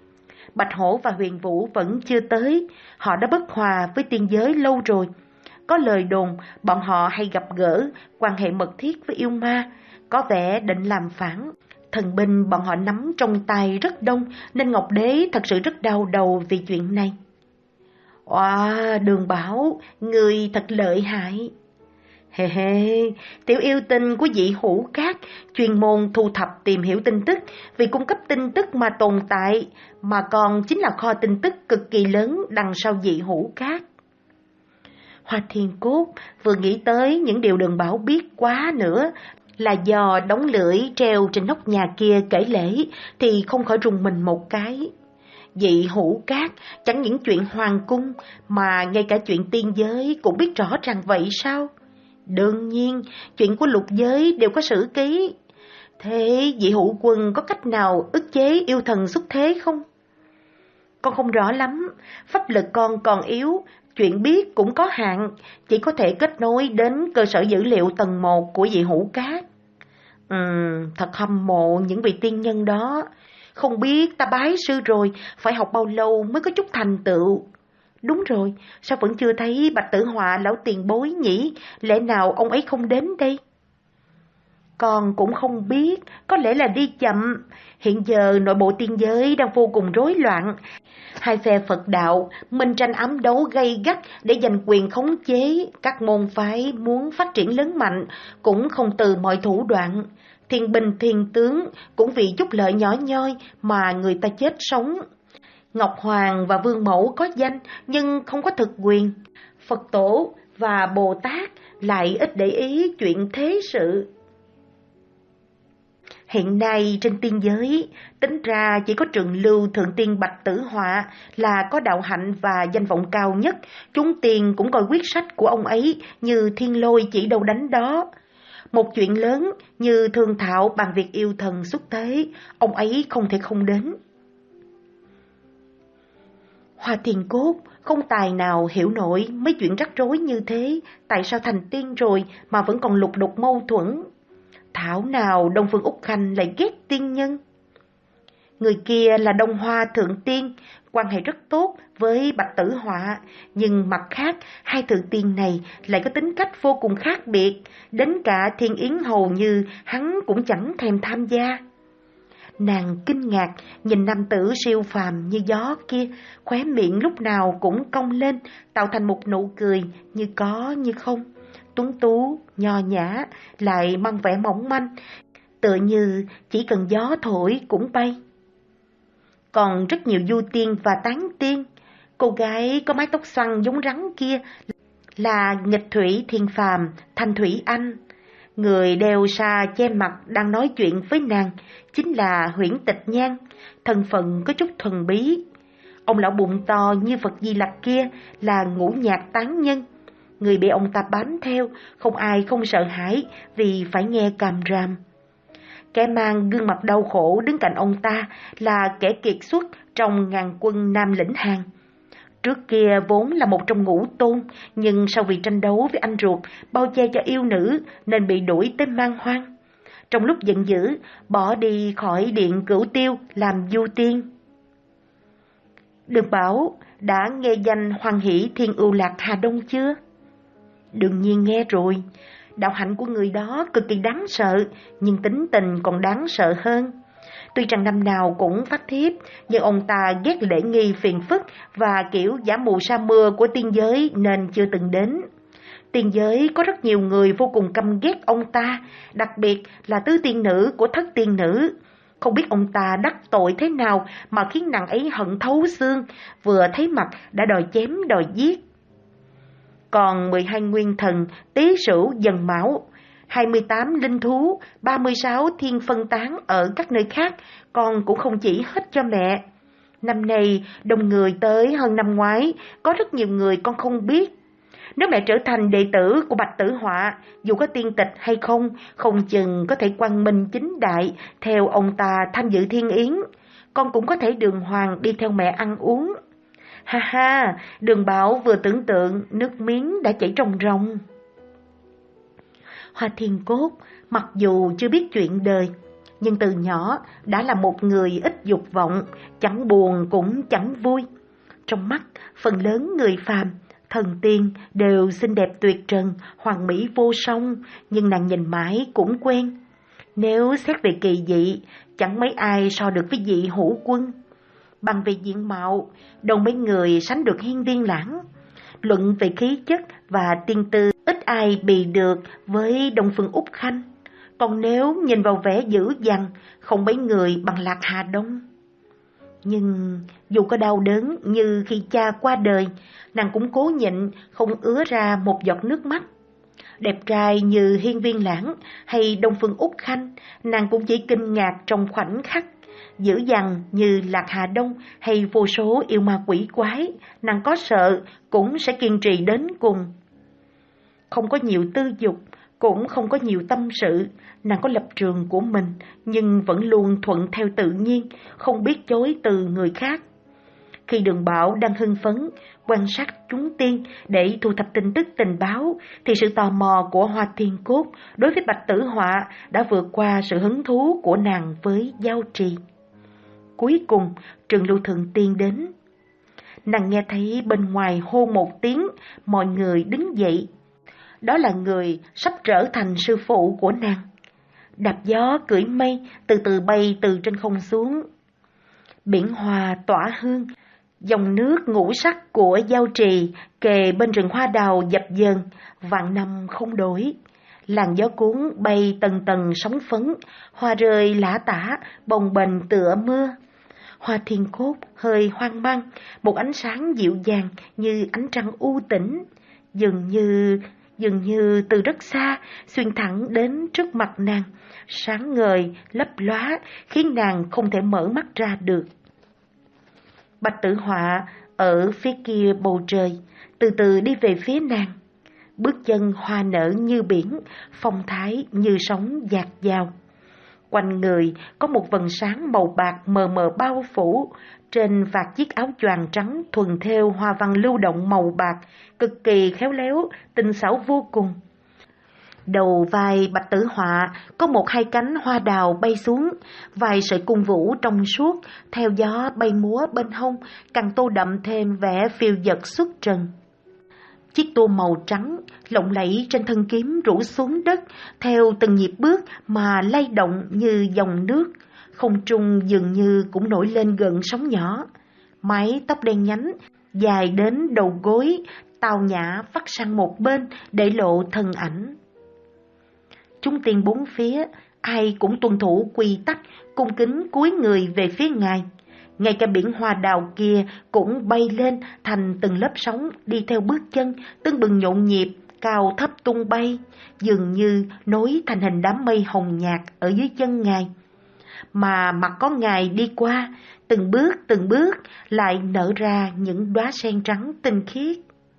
Bạch Hổ và Huyền Vũ vẫn chưa tới, họ đã bất hòa với tiên giới lâu rồi. Có lời đồn bọn họ hay gặp gỡ, quan hệ mật thiết với yêu ma, có vẻ định làm phản. Thần binh bọn họ nắm trong tay rất đông nên Ngọc Đế thật sự rất đau đầu vì chuyện này. Wow, Đường Bảo, người thật lợi hại. Hề hề, tiểu yêu tinh của Dị Hữu Cát chuyên môn thu thập tìm hiểu tin tức, vì cung cấp tin tức mà tồn tại, mà còn chính là kho tin tức cực kỳ lớn đằng sau Dị Hữu Cát. Hoa Thiên Cốt vừa nghĩ tới những điều Đường Bảo biết quá nữa, là do đống lưỡi treo trên nóc nhà kia kể lể thì không khỏi rùng mình một cái. Dị Hữu Cát chẳng những chuyện hoàng cung mà ngay cả chuyện tiên giới cũng biết rõ ràng vậy sao? Đương nhiên, chuyện của lục giới đều có sử ký. Thế Dị Hữu Quân có cách nào ức chế yêu thần xuất thế không? Con không rõ lắm, pháp lực con còn yếu, chuyện biết cũng có hạn, chỉ có thể kết nối đến cơ sở dữ liệu tầng một của Dị Hữu Cát. Ừm, thật hâm mộ những vị tiên nhân đó. Không biết ta bái sư rồi, phải học bao lâu mới có chút thành tựu. Đúng rồi, sao vẫn chưa thấy Bạch Tử Họa lão tiền bối nhỉ? Lẽ nào ông ấy không đến đây? Con cũng không biết, có lẽ là đi chậm. Hiện giờ nội bộ tiên giới đang vô cùng rối loạn. Hai phe Phật đạo minh tranh ám đấu gay gắt để giành quyền khống chế. Các môn phái muốn phát triển lớn mạnh cũng không từ mọi thủ đoạn. Thiên binh thiên tướng cũng vì chút lợi nhỏ nhoi mà người ta chết sống. Ngọc Hoàng và Vương Mẫu có danh nhưng không có thực quyền. Phật Tổ và Bồ Tát lại ít để ý chuyện thế sự. Hiện nay trên tiên giới, tính ra chỉ có Trường Lưu Thượng Tiên Bạch Tử Họa là có đạo hạnh và danh vọng cao nhất. Chúng tiên cũng coi quyết sách của ông ấy như thiên lôi chỉ đâu đánh đó. Một chuyện lớn như thương thảo bàn việc yêu thần xuất thế, ông ấy không thể không đến. Hoa Thiên Cốt không tài nào hiểu nổi mấy chuyện rắc rối như thế, tại sao thành tiên rồi mà vẫn còn lục đục mâu thuẫn. Thảo nào Đông Phương Úc Khanh lại ghét tiên nhân. Người kia là Đông Hoa Thượng Tiên, quan hệ rất tốt với Bạch Tử Họa, nhưng mặt khác hai thượng tiên này lại có tính cách vô cùng khác biệt, đến cả Thiên Yến hầu như hắn cũng chẳng thèm tham gia. Nàng kinh ngạc nhìn nam tử siêu phàm như gió kia, khóe miệng lúc nào cũng cong lên, tạo thành một nụ cười như có như không, tuấn tú, nho nhã, lại mang vẻ mỏng manh, tựa như chỉ cần gió thổi cũng bay. Còn rất nhiều du tiên và tán tiên, cô gái có mái tóc xoăn giống rắn kia là Nghịch Thủy Thiên Phàm, Thanh Thủy Anh. Người đeo sa che mặt đang nói chuyện với nàng chính là Huyễn Tịch Nhan, thân phận có chút thuần bí. Ông lão bụng to như Phật Di Lặc kia là Ngũ Nhạc Tán Nhân. Người bị ông ta bám theo, không ai không sợ hãi vì phải nghe càm ràm. Kẻ mang gương mặt đau khổ đứng cạnh ông ta là kẻ kiệt xuất trong ngàn quân Nam Lĩnh Hàn. Trước kia vốn là một trong ngũ tôn, nhưng sau vì tranh đấu với anh ruột, bao che cho yêu nữ nên bị đuổi tới Man Hoang. Trong lúc giận dữ, bỏ đi khỏi điện Cửu Tiêu làm du tiên. Đường Bảo đã nghe danh Hoan Hỷ Thiên Ưu Lạc Hà Đông chưa? Đương nhiên nghe rồi. Đạo hạnh của người đó cực kỳ đáng sợ, nhưng tính tình còn đáng sợ hơn. Tuy rằng năm nào cũng phát thiếp, nhưng ông ta ghét lễ nghi phiền phức và kiểu giả mù sa mưa của tiên giới nên chưa từng đến. Tiên giới có rất nhiều người vô cùng căm ghét ông ta, đặc biệt là tứ tiên nữ của thất tiên nữ. Không biết ông ta đắc tội thế nào mà khiến nàng ấy hận thấu xương, vừa thấy mặt đã đòi chém đòi giết. Còn mười hai nguyên thần, Tý Sửu, Dần Mão, hai mươi tám linh thú, ba mươi sáu thiên phân tán ở các nơi khác, con cũng không chỉ hết cho mẹ. Năm nay đông người tới hơn năm ngoái, có rất nhiều người con không biết. Nếu mẹ trở thành đệ tử của Bạch Tử Họa, dù có tiên tịch hay không, không chừng có thể quang minh chính đại, theo ông ta tham dự thiên yến. Con cũng có thể đường hoàng đi theo mẹ ăn uống. Ha ha, Đường Bảo vừa tưởng tượng, nước miếng đã chảy ròng ròng. Hoa Thiên Cốt, mặc dù chưa biết chuyện đời, nhưng từ nhỏ đã là một người ít dục vọng, chẳng buồn cũng chẳng vui. Trong mắt phần lớn người phàm, thần tiên đều xinh đẹp tuyệt trần, hoàn mỹ vô song, nhưng nàng nhìn mãi cũng quen. Nếu xét về kỳ dị, chẳng mấy ai so được với vị Hữu Quân. Bằng về diện mạo, đâu mấy người sánh được Hiên Viên Lãng. Luận về khí chất và tiên tư, ít ai bì được với Đông Phương Úc Khanh. Còn nếu nhìn vào vẻ dữ dằn, không mấy người bằng Lạc Hà Đông. Nhưng dù có đau đớn như khi cha qua đời, nàng cũng cố nhịn không ứa ra một giọt nước mắt. Đẹp trai như Hiên Viên Lãng hay Đông Phương Úc Khanh, nàng cũng chỉ kinh ngạc trong khoảnh khắc. Dữ dằn như Lạc Hà Đông hay vô số yêu ma quỷ quái, nàng có sợ cũng sẽ kiên trì đến cùng. Không có nhiều tư dục, cũng không có nhiều tâm sự, nàng có lập trường của mình, nhưng vẫn luôn thuận theo tự nhiên, không biết chối từ người khác. Khi Đường Bảo đang hưng phấn, quan sát chúng tiên để thu thập tin tức tình báo, thì sự tò mò của Hoa Thiên Cốt đối với Bạch Tử Họa đã vượt qua sự hứng thú của nàng với Giao Trì. Cuối cùng, Trường Lưu Thượng Tiên đến. Nàng nghe thấy bên ngoài hô một tiếng, mọi người đứng dậy. Đó là người sắp trở thành sư phụ của nàng. Đạp gió cưỡi mây, từ từ bay từ trên không xuống. Biển hoa tỏa hương, dòng nước ngũ sắc của Giao Trì kề bên rừng hoa đào dập dờn, vạn năm không đổi. Làn gió cuốn bay tầng tầng sóng phấn, hoa rơi lả tả, bồng bềnh tựa mưa. Hoa Thiên Cốt hơi hoang mang, một ánh sáng dịu dàng như ánh trăng u tĩnh, dường như dường như từ rất xa xuyên thẳng đến trước mặt nàng, sáng ngời lấp lóa khiến nàng không thể mở mắt ra được. Bạch Tử Họa ở phía kia bầu trời từ từ đi về phía nàng, bước chân hoa nở như biển, phong thái như sóng dạt dào. Quanh người có một vầng sáng màu bạc mờ mờ bao phủ, trên vạt chiếc áo choàng trắng thuần thêu hoa văn lưu động màu bạc, cực kỳ khéo léo, tinh xảo vô cùng. Đầu vai Bạch Tử Họa có một hai cánh hoa đào bay xuống, vài sợi cung vũ trong suốt, theo gió bay múa bên hông, càng tô đậm thêm vẻ phiêu dật xuất trần. Chiếc tô màu trắng lộng lẫy trên thân kiếm rủ xuống đất, theo từng nhịp bước mà lay động như dòng nước, không trung dường như cũng nổi lên gợn sóng nhỏ. Mái tóc đen nhánh dài đến đầu gối, tào nhã vắt sang một bên để lộ thân ảnh. Chúng tiên bốn phía ai cũng tuân thủ quy tắc, cung kính cúi người về phía ngài. Ngay cả biển hoa đào kia cũng bay lên thành từng lớp sóng, đi theo bước chân tưng bừng nhộn nhịp, cao thấp tung bay, dường như nối thành hình đám mây hồng nhạt ở dưới chân ngài. Mà mặt có ngài đi qua, từng bước từng bước lại nở ra những đóa sen trắng tinh khiết.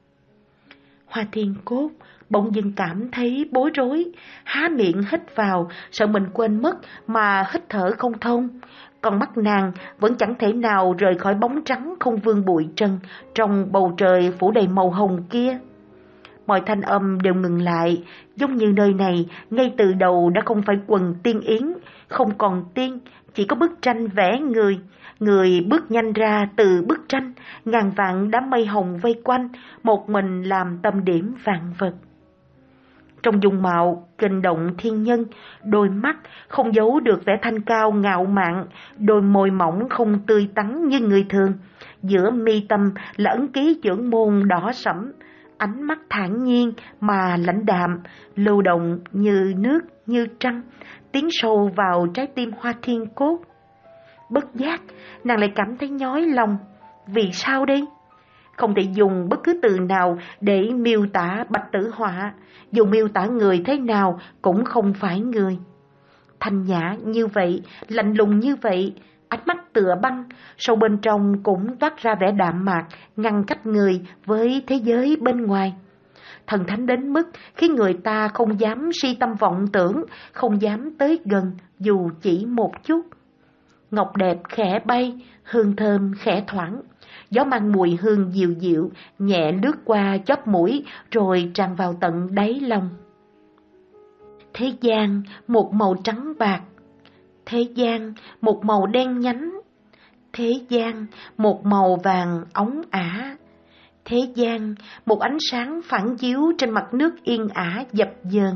Hoa Thiên Cốt bỗng dưng cảm thấy bối rối, há miệng hít vào, sợ mình quên mất mà hít thở không thông. Còn mắt nàng vẫn chẳng thể nào rời khỏi bóng trắng không vương bụi trần trong bầu trời phủ đầy màu hồng kia. Mọi thanh âm đều ngừng lại, giống như nơi này ngay từ đầu đã không phải quần tiên yến, không còn tiên, chỉ có bức tranh vẽ người. Người bước nhanh ra từ bức tranh, ngàn vạn đám mây hồng vây quanh, một mình làm tâm điểm vạn vật. Trong dung mạo kinh động thiên nhân, đôi mắt không giấu được vẻ thanh cao ngạo mạn, đôi môi mỏng không tươi tắn như người thường. Giữa mi tâm là ấn ký chưởng môn đỏ sẫm, ánh mắt thản nhiên mà lãnh đạm, lưu động như nước như trăng, tiến sâu vào trái tim Hoa Thiên Cốt. Bất giác, nàng lại cảm thấy nhói lòng. Vì sao đây? Không thể dùng bất cứ từ nào để miêu tả Bạch Tử Họa, dù miêu tả người thế nào cũng không phải người. Thanh nhã như vậy, lạnh lùng như vậy, ánh mắt tựa băng, sâu bên trong cũng toát ra vẻ đạm mạc, ngăn cách người với thế giới bên ngoài. Thần thánh đến mức khiến người ta không dám si tâm vọng tưởng, không dám tới gần dù chỉ một chút. Ngọc đẹp khẽ bay, hương thơm khẽ thoảng, gió mang mùi hương dịu dịu, nhẹ lướt qua chóp mũi rồi tràn vào tận đáy lòng. Thế gian một màu trắng bạc, Thế gian một màu đen nhánh, thế gian một màu vàng óng ả, thế gian một ánh sáng phản chiếu trên mặt nước yên ả dập dờn.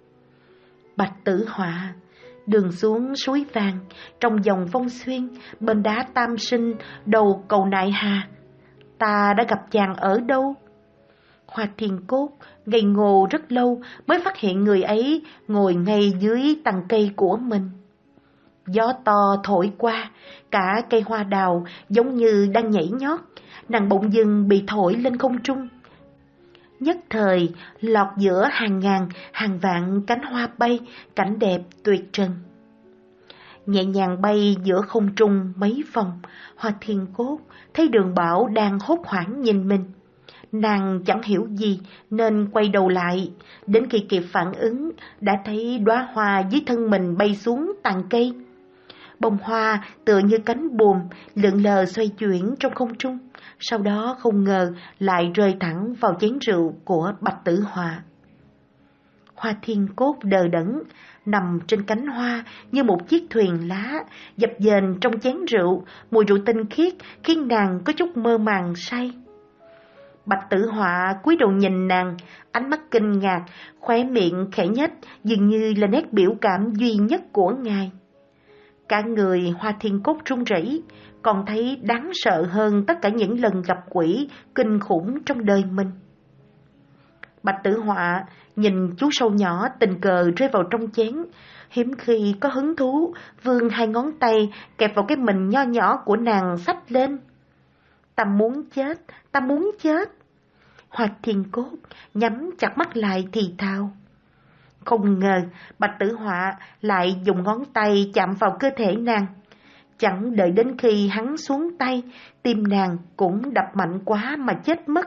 Bạch Tử Họa, đường xuống suối vàng, trong dòng Phong Xuyên, bên đá Tam Sinh, đầu cầu Nại Hà, ta đã gặp chàng ở đâu? Hoa Thiên Cốt ngây ngô rất lâu mới phát hiện người ấy ngồi ngay dưới tầng cây của mình. Gió to thổi qua, cả cây hoa đào giống như đang nhảy nhót, nàng bỗng dưng bị thổi lên không trung. Nhất thời lọt giữa hàng ngàn, hàng vạn cánh hoa bay, cảnh đẹp tuyệt trần. Nhẹ nhàng bay giữa không trung mấy vòng, Hoa Thiên Cốt thấy Đường Bảo đang hốt hoảng nhìn mình. Nàng chẳng hiểu gì nên quay đầu lại, đến khi kịp phản ứng đã thấy đóa hoa dưới thân mình bay xuống tàn cây. Bông hoa tựa như cánh buồm lượn lờ xoay chuyển trong không trung, sau đó không ngờ lại rơi thẳng vào chén rượu của Bạch Tử Họa. Hoa Thiên Cốt đờ đẫn nằm trên cánh hoa như một chiếc thuyền lá dập dềnh trong chén rượu, mùi rượu tinh khiết khiến nàng có chút mơ màng say. Bạch Tử Họa cúi đầu nhìn nàng, ánh mắt kinh ngạc, khóe miệng khẽ nhếch, dường như là nét biểu cảm duy nhất của ngài. Cả người Hoa Thiên Cốt run rẩy, còn thấy đáng sợ hơn tất cả những lần gặp quỷ kinh khủng trong đời mình. Bạch Tử Họa nhìn chú sâu nhỏ tình cờ rơi vào trong chén, hiếm khi có hứng thú, vươn hai ngón tay kẹp vào cái mình nho nhỏ của nàng xách lên. Ta muốn chết, ta muốn chết. Hoa Thiên Cốt nhắm chặt mắt lại thì thào. Không ngờ Bạch Tử Họa lại dùng ngón tay chạm vào cơ thể nàng. Chẳng đợi đến khi hắn xuống tay, tim nàng cũng đập mạnh quá mà chết mất.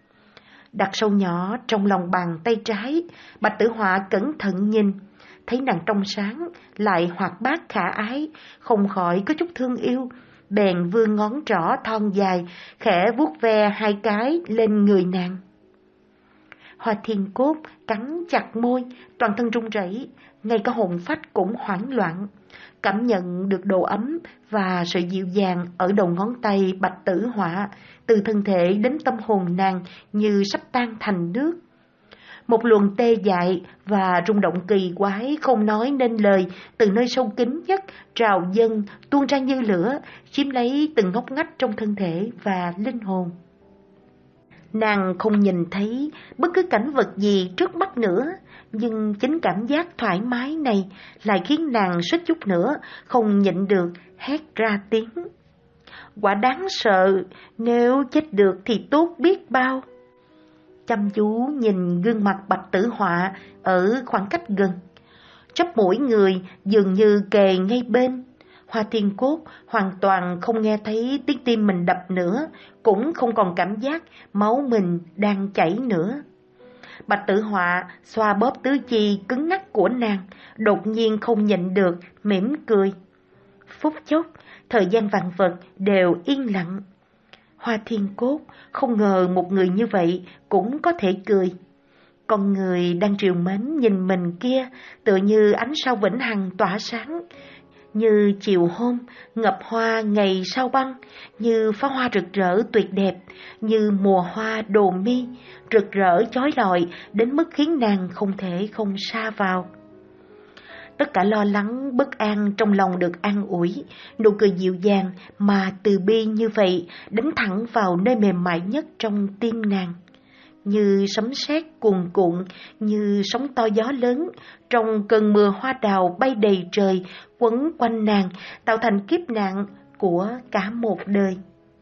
Đặt sâu nhỏ trong lòng bàn tay trái, Bạch Tử Họa cẩn thận nhìn, thấy nàng trong sáng, lại hoạt bát khả ái, không khỏi có chút thương yêu, bèn vươn ngón trỏ thon dài, khẽ vuốt ve hai cái lên người nàng. Hoa Thiên Cốt cắn chặt môi, toàn thân run rẩy, ngay cả hồn phách cũng hoảng loạn, cảm nhận được độ ấm và sự dịu dàng ở đầu ngón tay Bạch Tử Họa, từ thân thể đến tâm hồn nàng như sắp tan thành nước. Một luồng tê dại và rung động kỳ quái không nói nên lời từ nơi sâu kín nhất trào dâng tuôn ra như lửa, chiếm lấy từng ngóc ngách trong thân thể và linh hồn. Nàng không nhìn thấy bất cứ cảnh vật gì trước mắt nữa, nhưng chính cảm giác thoải mái này lại khiến nàng suýt chút nữa không nhịn được hét ra tiếng. Quả đáng sợ, nếu chết được thì tốt biết bao. Chăm chú nhìn gương mặt Bạch Tử Họa ở khoảng cách gần, chóp mũi người dường như kề ngay bên. Hoa Thiên Cốt hoàn toàn không nghe thấy tiếng tim mình đập nữa, cũng không còn cảm giác máu mình đang chảy nữa. Bạch Tử Họa xoa bóp tứ chi cứng ngắc của nàng, đột nhiên không nhịn được, mỉm cười. Phút chốc, thời gian vạn vật đều yên lặng. Hoa Thiên Cốt không ngờ một người như vậy cũng có thể cười. Con người đang trìu mến nhìn mình kia tựa như ánh sao vĩnh hằng tỏa sáng, như chiều hôm ngập hoa ngày sao băng, như pháo hoa rực rỡ tuyệt đẹp, như mùa hoa đồ mi, rực rỡ chói lọi đến mức khiến nàng không thể không sa vào. Tất cả lo lắng, bất an trong lòng được an ủi, nụ cười dịu dàng mà từ bi như vậy đánh thẳng vào nơi mềm mại nhất trong tim nàng. Như sấm sét cuồn cuộn, như sóng to gió lớn, trong cơn mưa hoa đào bay đầy trời, quấn quanh nàng, tạo thành kiếp nạn của cả một đời.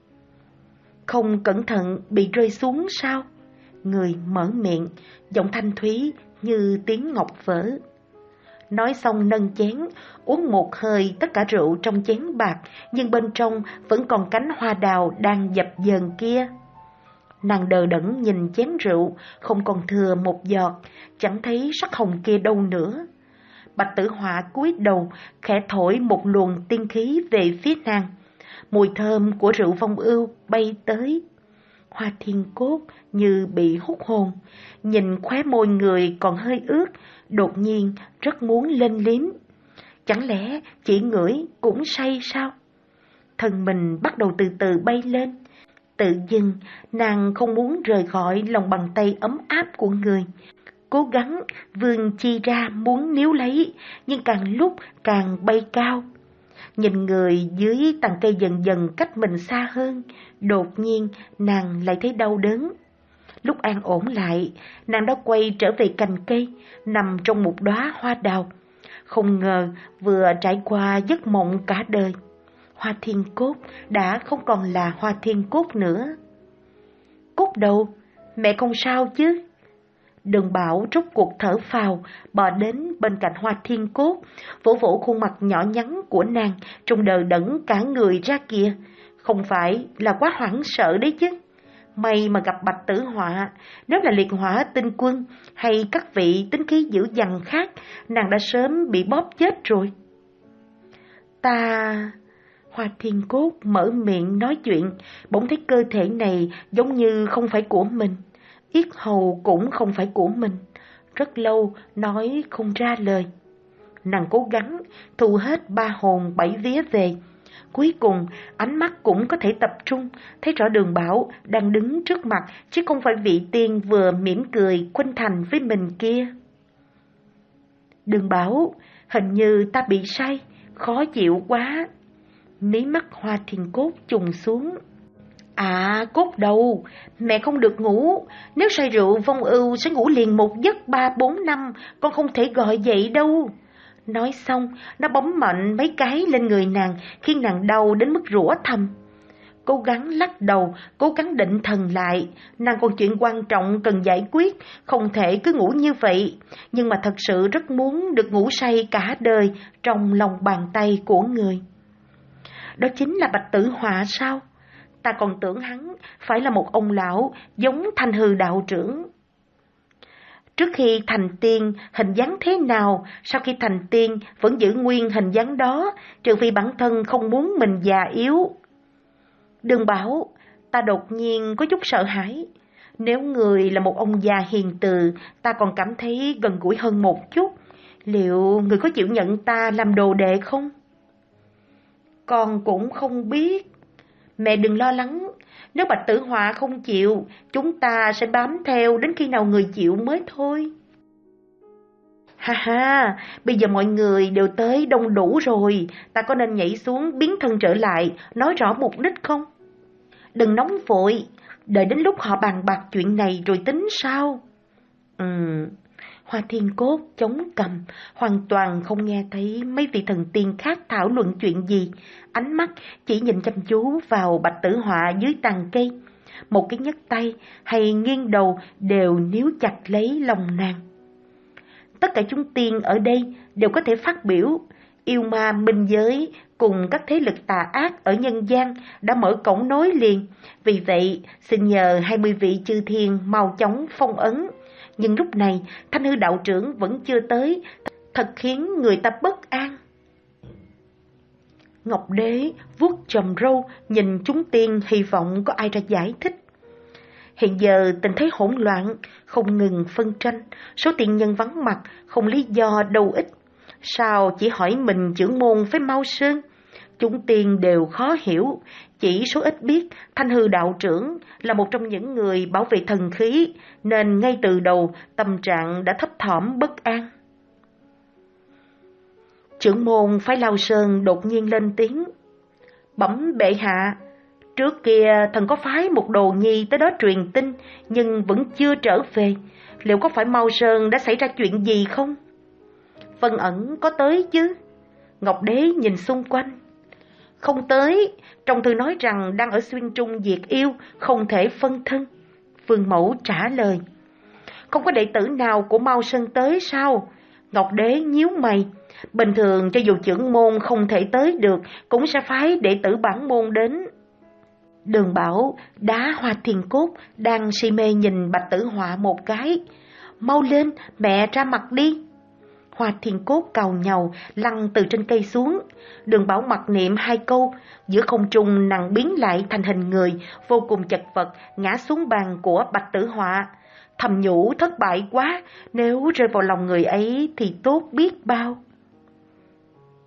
Không cẩn thận bị rơi xuống sao? Người mở miệng, giọng thanh thúy như tiếng ngọc vỡ. Nói xong nâng chén, uống một hơi tất cả rượu trong chén bạc, nhưng bên trong vẫn còn cánh hoa đào đang dập dờn kia. Nàng đờ đẫn nhìn chén rượu, không còn thừa một giọt, chẳng thấy sắc hồng kia đâu nữa. Bạch Tử Họa cúi đầu, khẽ thổi một luồng tiên khí về phía nàng. Mùi thơm của rượu phong ưu bay tới. Hoa Thiên Cốt như bị hút hồn, nhìn khóe môi người còn hơi ướt, đột nhiên rất muốn lên liếm. Chẳng lẽ chỉ ngửi cũng say sao? Thân mình bắt đầu từ từ bay lên. Tự dưng, nàng không muốn rời khỏi lòng bàn tay ấm áp của người. Cố gắng vươn chi ra muốn níu lấy, nhưng càng lúc càng bay cao. Nhìn người dưới tầng cây dần dần cách mình xa hơn, đột nhiên nàng lại thấy đau đớn. Lúc an ổn lại, nàng đã quay trở về cành cây, nằm trong một đóa hoa đào. Không ngờ vừa trải qua giấc mộng cả đời, Hoa Thiên Cốt đã không còn là Hoa Thiên Cốt nữa. Cốt đâu? Mẹ không sao chứ? Đường Bảo rút cuộc thở phào, bò đến bên cạnh Hoa Thiên Cốt, vỗ vỗ khuôn mặt nhỏ nhắn của nàng, trông đờ đẫn cả người ra kìa. Không phải là quá hoảng sợ đấy chứ. May mà gặp Bạch Tử Họa, nếu là liệt hỏa tinh quân hay các vị tính khí dữ dằn khác, nàng đã sớm bị bóp chết rồi. Ta... Hoa Thiên Cốt mở miệng nói chuyện, bỗng thấy cơ thể này giống như không phải của mình, yết hầu cũng không phải của mình. Rất lâu nói không ra lời. Nàng cố gắng thu hết ba hồn bảy vía về. Cuối cùng ánh mắt cũng có thể tập trung, thấy rõ Đường Bảo đang đứng trước mặt, chứ không phải vị tiên vừa mỉm cười khuynh thành với mình kia. Đường Bảo, hình như ta bị say, khó chịu quá. Mí mắt Hoa Thiên Cốt trùng xuống. À, Cốt đâu, mẹ không được ngủ. Nếu say rượu vong ưu sẽ ngủ liền một giấc ba bốn năm, con không thể gọi dậy đâu. Nói xong, nó bấm mạnh mấy cái lên người nàng, khiến nàng đau đến mức rủa thầm. Cố gắng lắc đầu, cố gắng định thần lại. Nàng còn chuyện quan trọng cần giải quyết, không thể cứ ngủ như vậy. Nhưng mà thật sự rất muốn được ngủ say cả đời trong lòng bàn tay của người. Đó chính là Bạch Tử Họa sao? Ta còn tưởng hắn phải là một ông lão giống Thanh Hư đạo trưởng. Trước khi thành tiên, hình dáng thế nào, sau khi thành tiên vẫn giữ nguyên hình dáng đó, trừ phi bản thân không muốn mình già yếu. Đường Bảo, ta đột nhiên có chút sợ hãi. Nếu người là một ông già hiền từ, ta còn cảm thấy gần gũi hơn một chút. Liệu người có chịu nhận ta làm đồ đệ không? Con cũng không biết. Mẹ đừng lo lắng, nếu Bạch Tử Họa không chịu, chúng ta sẽ bám theo đến khi nào người chịu mới thôi. Ha ha, bây giờ mọi người đều tới đông đủ rồi, ta có nên nhảy xuống biến thân trở lại, nói rõ mục đích không? Đừng nóng vội, đợi đến lúc họ bàn bạc chuyện này rồi tính sao? Ừm... Hoa Thiên Cốt chống cằm, hoàn toàn không nghe thấy mấy vị thần tiên khác thảo luận chuyện gì. Ánh mắt chỉ nhìn chăm chú vào Bạch Tử Họa dưới tàn cây. Một cái nhấc tay hay nghiêng đầu đều níu chặt lấy lòng nàng. Tất cả chúng tiên ở đây đều có thể phát biểu. Yêu ma minh giới cùng các thế lực tà ác ở nhân gian đã mở cổng nối liền. Vì vậy, xin nhờ hai mươi vị chư thiên mau chóng phong ấn. Nhưng lúc này, Thanh Hư đạo trưởng vẫn chưa tới, thật khiến người ta bất an. Ngọc Đế vuốt chòm râu, nhìn chúng tiên hy vọng có ai ra giải thích. Hiện giờ tình thế hỗn loạn, không ngừng phân tranh, số tiên nhân vắng mặt, không lý do đâu ích. Sao chỉ hỏi mình trưởng môn với Mao Sơn? Chúng tiên đều khó hiểu, chỉ số ít biết Thanh Hư đạo trưởng là một trong những người bảo vệ thần khí, nên ngay từ đầu tâm trạng đã thấp thỏm bất an. Trưởng môn phái Lao Sơn đột nhiên lên tiếng. Bẩm bệ hạ, trước kia thần có phái một đồ nhi tới đó truyền tin, nhưng vẫn chưa trở về. Liệu có phải Mao Sơn đã xảy ra chuyện gì không? Vân Ẩn có tới chứ? Ngọc Đế nhìn xung quanh. Không tới, trong thư nói rằng đang ở xuyên trung diệt yêu, không thể phân thân. Vương Mẫu trả lời. Không có đệ tử nào của Mao Sơn tới sao? Ngọc Đế nhíu mày. Bình thường cho dù trưởng môn không thể tới được, cũng sẽ phái đệ tử bản môn đến. Đường Bảo đá Hoa Thiên Cốt đang si mê nhìn Bạch Tử Họa một cái. Mau lên, mẹ ra mặt đi. Hoa Thiên Cốt càu nhàu lăn từ trên cây xuống. Đường Bảo mặc niệm hai câu, giữa không trung nàng biến lại thành hình người, vô cùng chật vật ngã xuống bàn của Bạch Tử Họa. Thầm nhủ thất bại quá, nếu rơi vào lòng người ấy thì tốt biết bao.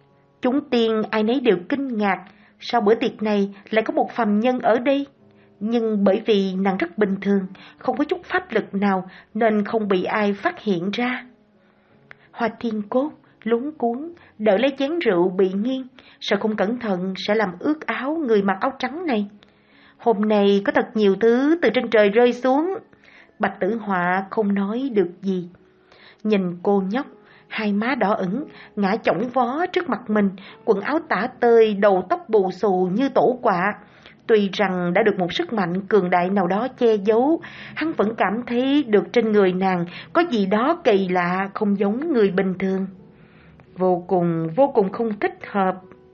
Chúng tiên ai nấy đều kinh ngạc, sao bữa tiệc này lại có một phàm nhân ở đây? Nhưng bởi vì nàng rất bình thường, không có chút pháp lực nào nên không bị ai phát hiện ra. Hoa Thiên Cốt luống cuống đỡ lấy chén rượu bị nghiêng, sợ không cẩn thận sẽ làm ướt áo người mặc áo trắng này. Hôm nay có thật nhiều thứ từ trên trời rơi xuống. Bạch Tử Họa không nói được gì. Nhìn cô nhóc, hai má đỏ ửng, ngã chỏng vó trước mặt mình, quần áo tả tơi, đầu tóc bù xù như tổ quạ. Tuy rằng đã được một sức mạnh cường đại nào đó che giấu, hắn vẫn cảm thấy được trên người nàng có gì đó kỳ lạ, không giống người bình thường. Vô cùng, vô cùng không thích hợp.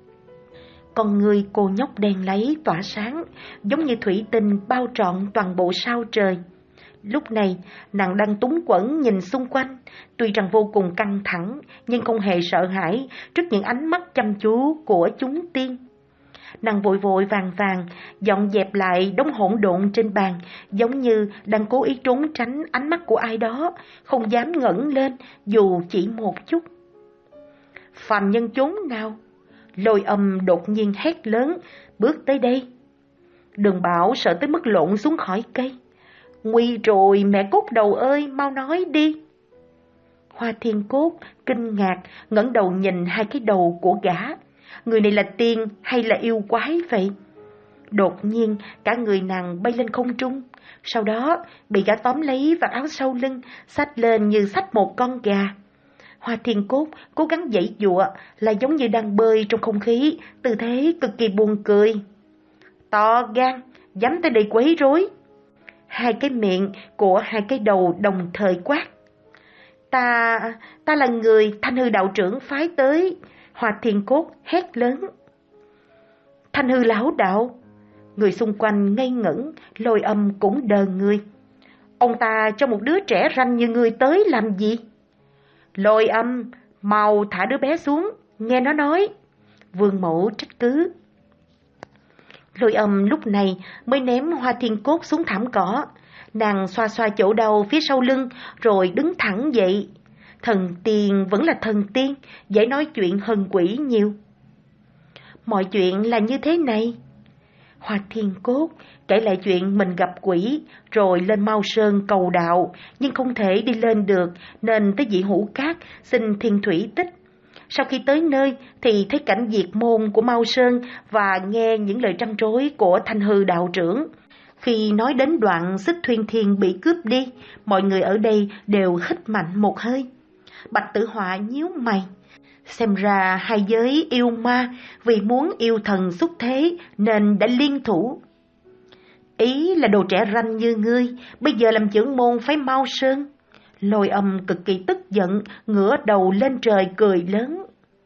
Con người cô nhóc đen láy tỏa sáng, giống như thủy tinh bao trọn toàn bộ sao trời. Lúc này, nàng đang túng quẫn nhìn xung quanh, tuy rằng vô cùng căng thẳng, nhưng không hề sợ hãi trước những ánh mắt chăm chú của chúng tiên. Nàng vội vội vàng vàng, dọn dẹp lại đống hỗn độn trên bàn, giống như đang cố ý trốn tránh ánh mắt của ai đó, không dám ngẩng lên dù chỉ một chút. Phàm nhân chốn nào? Lôi Âm đột nhiên hét lớn, bước tới đây. Đường Bảo sợ tới mức lộn xuống khỏi cây. Nguy rồi mẹ Cốt Đầu ơi, mau nói đi. Hoa Thiên Cốt kinh ngạc ngẩng đầu nhìn hai cái đầu của gã. Người này là tiên hay là yêu quái vậy? Đột nhiên cả người nàng bay lên không trung, sau đó bị gã tóm lấy vạt áo sau lưng, xách lên như xách một con gà. Hoa Thiên Cốt cố gắng giãy giụa, là giống như đang bơi trong không khí, tư thế cực kỳ buồn cười. To gan, dám tới đây quấy rối. Hai cái miệng của hai cái đầu đồng thời quát. Ta, ta là người Thanh Hư đạo trưởng phái tới. Hoa Thiên Cốt hét lớn. Thanh Hư lão đạo. Người xung quanh ngây ngẩn, Lôi Âm cũng đờ người. Ông ta cho một đứa trẻ ranh như người tới làm gì? Lôi Âm, mau thả đứa bé xuống, nghe nó nói. Vương Mẫu trách cứ. Lôi Âm lúc này mới ném Hoa Thiên Cốt xuống thảm cỏ. Nàng xoa xoa chỗ đầu phía sau lưng rồi đứng thẳng dậy. Thần tiên vẫn là thần tiên, dễ nói chuyện hơn quỷ nhiều. Mọi chuyện là như thế này. Hoa Thiên Cốt kể lại chuyện mình gặp quỷ, rồi lên Mao Sơn cầu đạo, nhưng không thể đi lên được nên tới Dị Hữu Cát xin thiên thủy tích. Sau khi tới nơi thì thấy cảnh diệt môn của Mao Sơn và nghe những lời trăn trối của Thanh Hư đạo trưởng. Khi nói đến đoạn Xích Thuyên Thiên bị cướp đi, mọi người ở đây đều hít mạnh một hơi. Bạch Tử Họa nhíu mày. Xem ra hai giới yêu ma vì muốn yêu thần xuất thế nên đã liên thủ. Ý là đồ trẻ ranh như ngươi, bây giờ làm trưởng môn phái Mao Sơn. Lôi Âm cực kỳ tức giận, ngửa đầu lên trời cười lớn.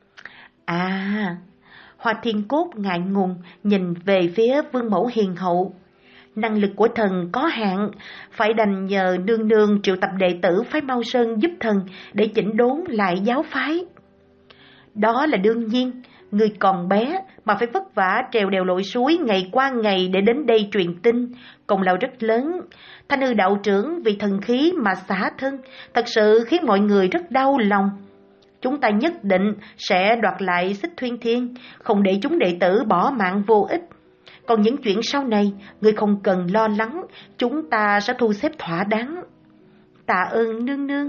À, Hoa Thiên Cốt ngại ngùng nhìn về phía Vương Mẫu hiền hậu. Năng lực của thần có hạn, phải đành nhờ nương nương triệu tập đệ tử phái Mao Sơn giúp thần để chỉnh đốn lại giáo phái. Đó là đương nhiên, người còn bé mà phải vất vả trèo đèo lội suối ngày qua ngày để đến đây truyền tin, công lao rất lớn. Thanh Hư đạo trưởng vì thần khí mà xả thân, thật sự khiến mọi người rất đau lòng. Chúng ta nhất định sẽ đoạt lại Xích Thuyên Thiên, không để chúng đệ tử bỏ mạng vô ích. Còn những chuyện sau này, người không cần lo lắng, chúng ta sẽ thu xếp thỏa đáng. Tạ ơn nương nương.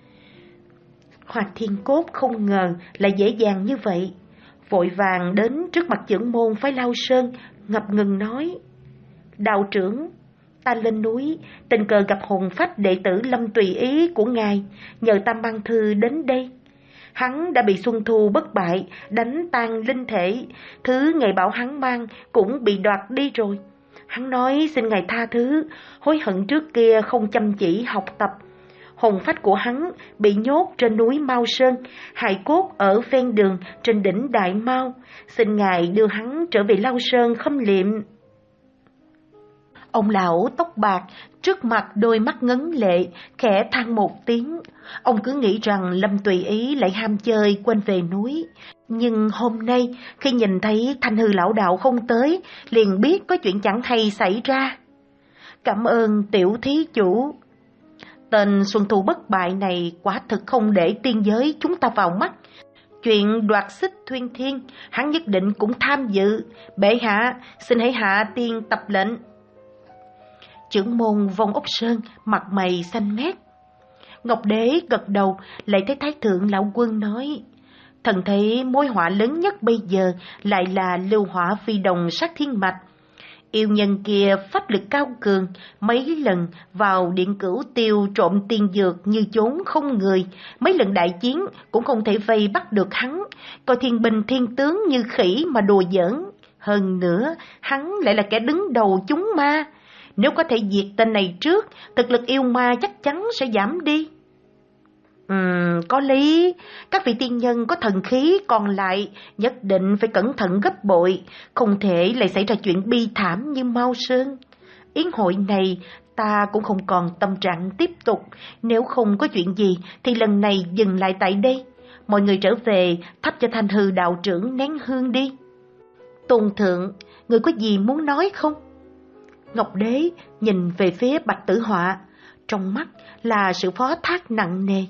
Hoa Thiên Cốt không ngờ là dễ dàng như vậy, vội vàng đến trước mặt trưởng môn phái Lao Sơn, ngập ngừng nói. Đạo trưởng, ta lên núi, tình cờ gặp hồn phách đệ tử Lâm Tùy Ý của ngài, nhờ ta mang thư đến đây. Hắn đã bị Xuân Thu bất bại, đánh tan linh thể, thứ ngài bảo hắn mang cũng bị đoạt đi rồi. Hắn nói xin ngài tha thứ, hối hận trước kia không chăm chỉ học tập. Hồn phách của hắn bị nhốt trên núi Mao Sơn, hài cốt ở ven đường trên đỉnh Đại Mao, xin ngài đưa hắn trở về Lao Sơn khâm liệm. Ông lão tóc bạc, trước mặt đôi mắt ngấn lệ, khẽ than một tiếng. Ông cứ nghĩ rằng Lâm Tùy Ý lại ham chơi quên về núi. Nhưng hôm nay, khi nhìn thấy Thanh Hư lão đạo không tới, liền biết có chuyện chẳng hay xảy ra. Cảm ơn tiểu thí chủ. Tên Xuân Thu bất bại này quả thực không để tiên giới chúng ta vào mắt. Chuyện đoạt xích Thuyên Thiên, hắn nhất định cũng tham dự. Bệ hạ, xin hãy hạ tiên tập lệnh. Chưởng môn Vong Ốc Sơn mặt mày xanh mét. Ngọc Đế gật đầu, lại thấy Thái thượng lão quân nói: thần thấy mối họa lớn nhất bây giờ lại là lưu hỏa phi đồng sát thiên mạch. Yêu nhân kia pháp lực cao cường, mấy lần vào điện cửu tiêu trộm tiên dược như chốn không người, mấy lần đại chiến cũng không thể vây bắt được hắn, coi thiên binh thiên tướng như khỉ mà đùa giỡn. Hơn nữa, hắn lại là kẻ đứng đầu chúng ma. Nếu có thể diệt tên này trước, thực lực yêu ma chắc chắn sẽ giảm đi. Ừm, có lý, các vị tiên nhân có thần khí còn lại nhất định phải cẩn thận gấp bội, không thể lại xảy ra chuyện bi thảm như Mao Sơn. Yến hội này ta cũng không còn tâm trạng tiếp tục, nếu không có chuyện gì thì lần này dừng lại tại đây. Mọi người trở về thắp cho Thanh Hư đạo trưởng nén hương đi. Tôn thượng, người có gì muốn nói không? Ngọc Đế nhìn về phía Bạch Tử Họa, trong mắt là sự phó thác nặng nề.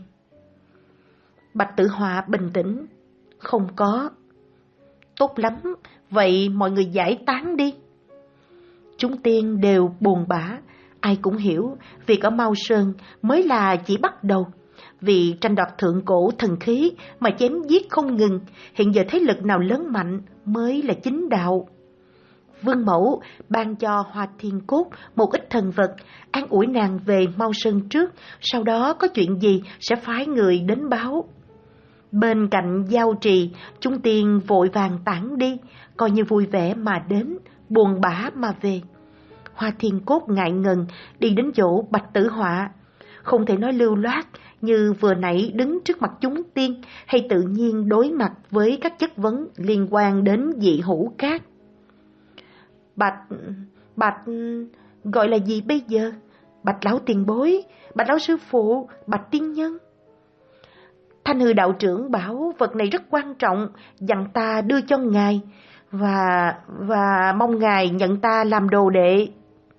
Bạch Tử Họa bình tĩnh: không có. Tốt lắm, vậy mọi người giải tán đi. Chúng tiên đều buồn bã, ai cũng hiểu việc ở Mao Sơn mới là chỉ bắt đầu. Vì tranh đoạt thượng cổ thần khí mà chém giết không ngừng, hiện giờ thế lực nào lớn mạnh mới là chính đạo. Vương mẫu ban cho Hoa Thiên Cốt một ít thần vật, an ủi nàng về Mao Sơn trước, sau đó có chuyện gì sẽ phái người đến báo. Bên cạnh giao trì, chúng tiên vội vàng tản đi, coi như vui vẻ mà đến, buồn bã mà về. Hoa Thiên Cốt ngại ngần đi đến chỗ Bạch Tử Họa, không thể nói lưu loát như vừa nãy đứng trước mặt chúng tiên, hay tự nhiên đối mặt với các chất vấn liên quan đến dị hữu cát. Bạch, Bạch, gọi là gì bây giờ? Bạch lão tiền bối, Bạch lão sư phụ, Bạch tiên nhân. Thanh Hư đạo trưởng bảo vật này rất quan trọng, dặn ta đưa cho ngài, và và mong ngài nhận ta làm đồ đệ.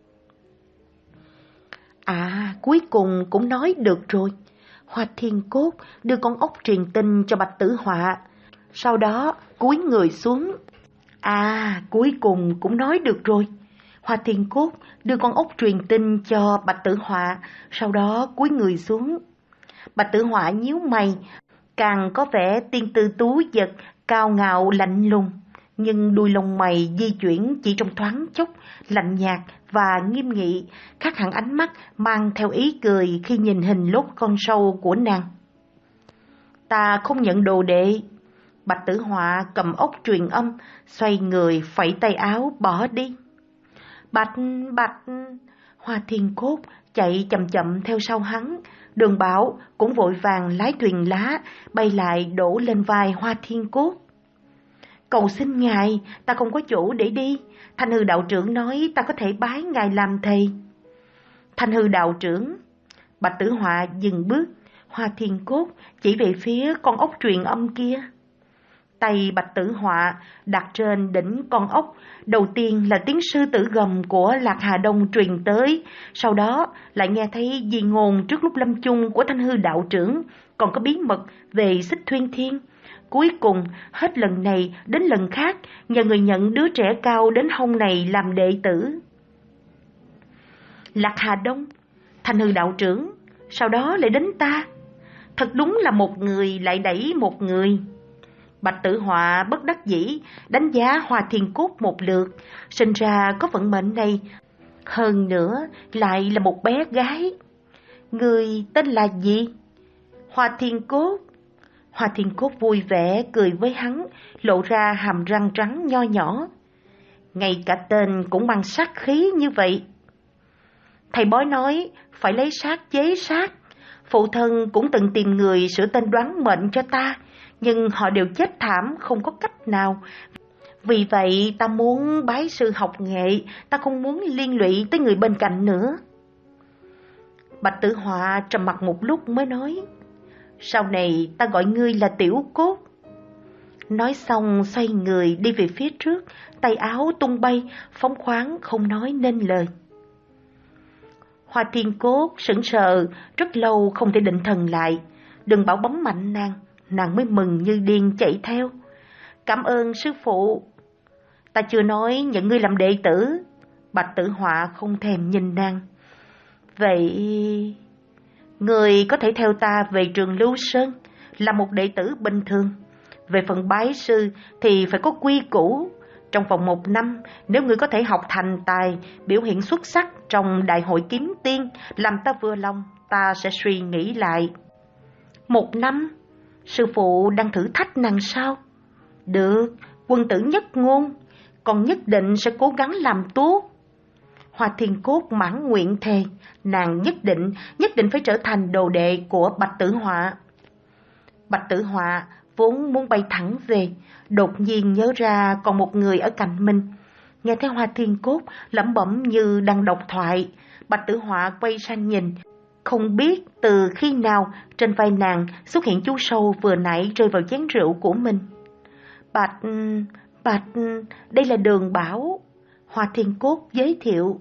À, cuối cùng cũng nói được rồi. Hoa Thiên Cốt đưa con ốc truyền tin cho Bạch Tử Họa, sau đó cúi người xuống. À, cuối cùng cũng nói được rồi. Hoa Thiên Cốt đưa con ốc truyền tin cho Bạch Tử Họa, sau đó cúi người xuống. Bạch Tử Họa nhíu mày, càng có vẻ tiên tư tú dật, cao ngạo lạnh lùng, nhưng đuôi lông mày di chuyển chỉ trong thoáng chốc, lạnh nhạt và nghiêm nghị, khác hẳn ánh mắt mang theo ý cười khi nhìn hình lốt con sâu của nàng. Ta không nhận đồ đệ. Bạch Tử Họa cầm ốc truyền âm, xoay người phẩy tay áo bỏ đi. Bạch, Bạch. Hoa Thiên Cốt chạy chậm chậm theo sau hắn. Đường Bảo cũng vội vàng lái thuyền lá bay lại đổ lên vai Hoa Thiên Cốt. Cầu xin ngài, ta không có chỗ để đi. Thanh Hư đạo trưởng nói ta có thể bái ngài làm thầy. Thanh Hư đạo trưởng. Bạch Tử Họa dừng bước. Hoa Thiên Cốt chỉ về phía con ốc truyền âm kia. Tay Bạch Tử Họa đặt trên đỉnh con ốc, đầu tiên là tiếng sư tử gầm của Lạc Hà Đông truyền tới, sau đó lại nghe thấy di ngôn trước lúc lâm chung của Thanh Hư đạo trưởng, còn có bí mật về xích Thuyên Thiên. Cuối cùng, hết lần này đến lần khác, nhờ người nhận đứa trẻ cao đến hông này làm đệ tử. Lạc Hà Đông, Thanh Hư đạo trưởng, sau đó lại đến ta. Thật đúng là một người lại đẩy một người. Bạch Tử Họa bất đắc dĩ đánh giá Hoa Thiên Cốt một lượt, sinh ra có vận mệnh này, hơn nữa lại là một bé gái. Người tên là gì? Hoa Thiên Cốt. Hoa Thiên Cốt vui vẻ cười với hắn, lộ ra hàm răng trắng nho nhỏ. Ngay cả tên cũng mang sát khí như vậy. Thầy bói nói phải lấy sát chế sát. Phụ thân cũng từng tìm người sửa tên đoán mệnh cho ta, nhưng họ đều chết thảm không có cách nào. Vì vậy ta muốn bái sư học nghệ, ta không muốn liên lụy tới người bên cạnh nữa. Bạch Tử Họa trầm mặc một lúc mới nói, sau này ta gọi ngươi là Tiểu Cốt. Nói xong xoay người đi về phía trước, tay áo tung bay, phóng khoáng không nói nên lời. Hoa Thiên Cốt sững sờ rất lâu không thể định thần lại. Đừng bảo bấm mạnh nàng, nàng mới mừng như điên chạy theo. Cảm ơn sư phụ. Ta chưa nói nhận ngươi làm đệ tử. Bạch Tử Họa không thèm nhìn nàng. Vậy người có thể theo ta về trường Lưu Sơn, là một đệ tử bình thường. Về phần bái sư thì phải có quy củ. Trong vòng một năm, nếu ngươi có thể học thành tài, biểu hiện xuất sắc trong đại hội kiếm tiên, làm ta vừa lòng, ta sẽ suy nghĩ lại. Một năm? Sư phụ đang thử thách nàng sao? Được, quân tử nhất ngôn, còn nhất định sẽ cố gắng làm tốt. Hoa Thiên Cốt mãn nguyện thề, nàng nhất định, nhất định phải trở thành đồ đệ của Bạch Tử Họa. Bạch Tử Họa vốn muốn bay thẳng về, đột nhiên nhớ ra còn một người ở cạnh mình. Nghe thấy Hoa Thiên Cốt lẩm bẩm như đang đọc thoại, Bạch Tử Họa quay sang nhìn. Không biết từ khi nào trên vai nàng xuất hiện chú sâu vừa nãy rơi vào chén rượu của mình. Bạch, Bạch, đây là Đường Bảo. Hoa Thiên Cốt giới thiệu.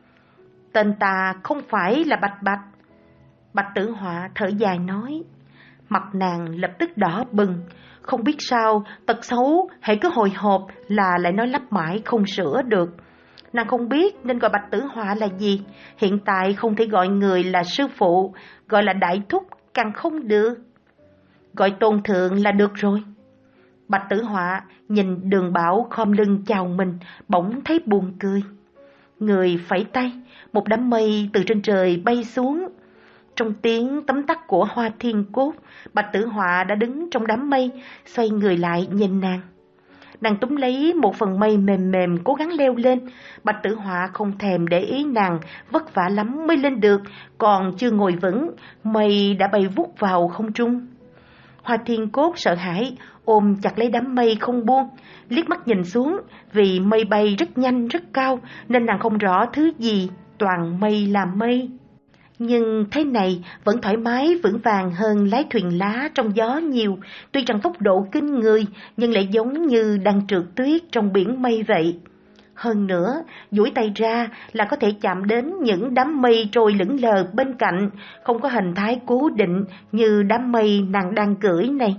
Tên ta không phải là Bạch Bạch. Bạch Tử Họa thở dài nói. Mặt nàng lập tức đỏ bừng. Không biết sao, tật xấu hãy cứ hồi hộp là lại nói lắp mãi không sửa được. Nàng không biết nên gọi Bạch Tử Họa là gì. Hiện tại không thể gọi người là sư phụ, gọi là đại thúc càng không được. Gọi tôn thượng là được rồi. Bạch Tử Họa nhìn Đường Bảo khom lưng chào mình, bỗng thấy buồn cười. Người phẩy tay, một đám mây từ trên trời bay xuống. Trong tiếng tấm tắc của Hoa Thiên Cốt, Bạch Tử Họa đã đứng trong đám mây, xoay người lại nhìn nàng. Nàng túm lấy một phần mây mềm mềm cố gắng leo lên. Bạch Tử Họa không thèm để ý nàng, vất vả lắm mới lên được, còn chưa ngồi vững, mây đã bay vút vào không trung. Hoa Thiên Cốt sợ hãi, ôm chặt lấy đám mây không buông, liếc mắt nhìn xuống, vì mây bay rất nhanh rất cao nên nàng không rõ thứ gì, toàn mây là mây. Nhưng thế này vẫn thoải mái vững vàng hơn lái thuyền lá trong gió nhiều, tuy rằng tốc độ kinh người nhưng lại giống như đang trượt tuyết trong biển mây vậy. Hơn nữa, duỗi tay ra là có thể chạm đến những đám mây trôi lững lờ bên cạnh, không có hình thái cố định như đám mây nàng đang cưỡi này.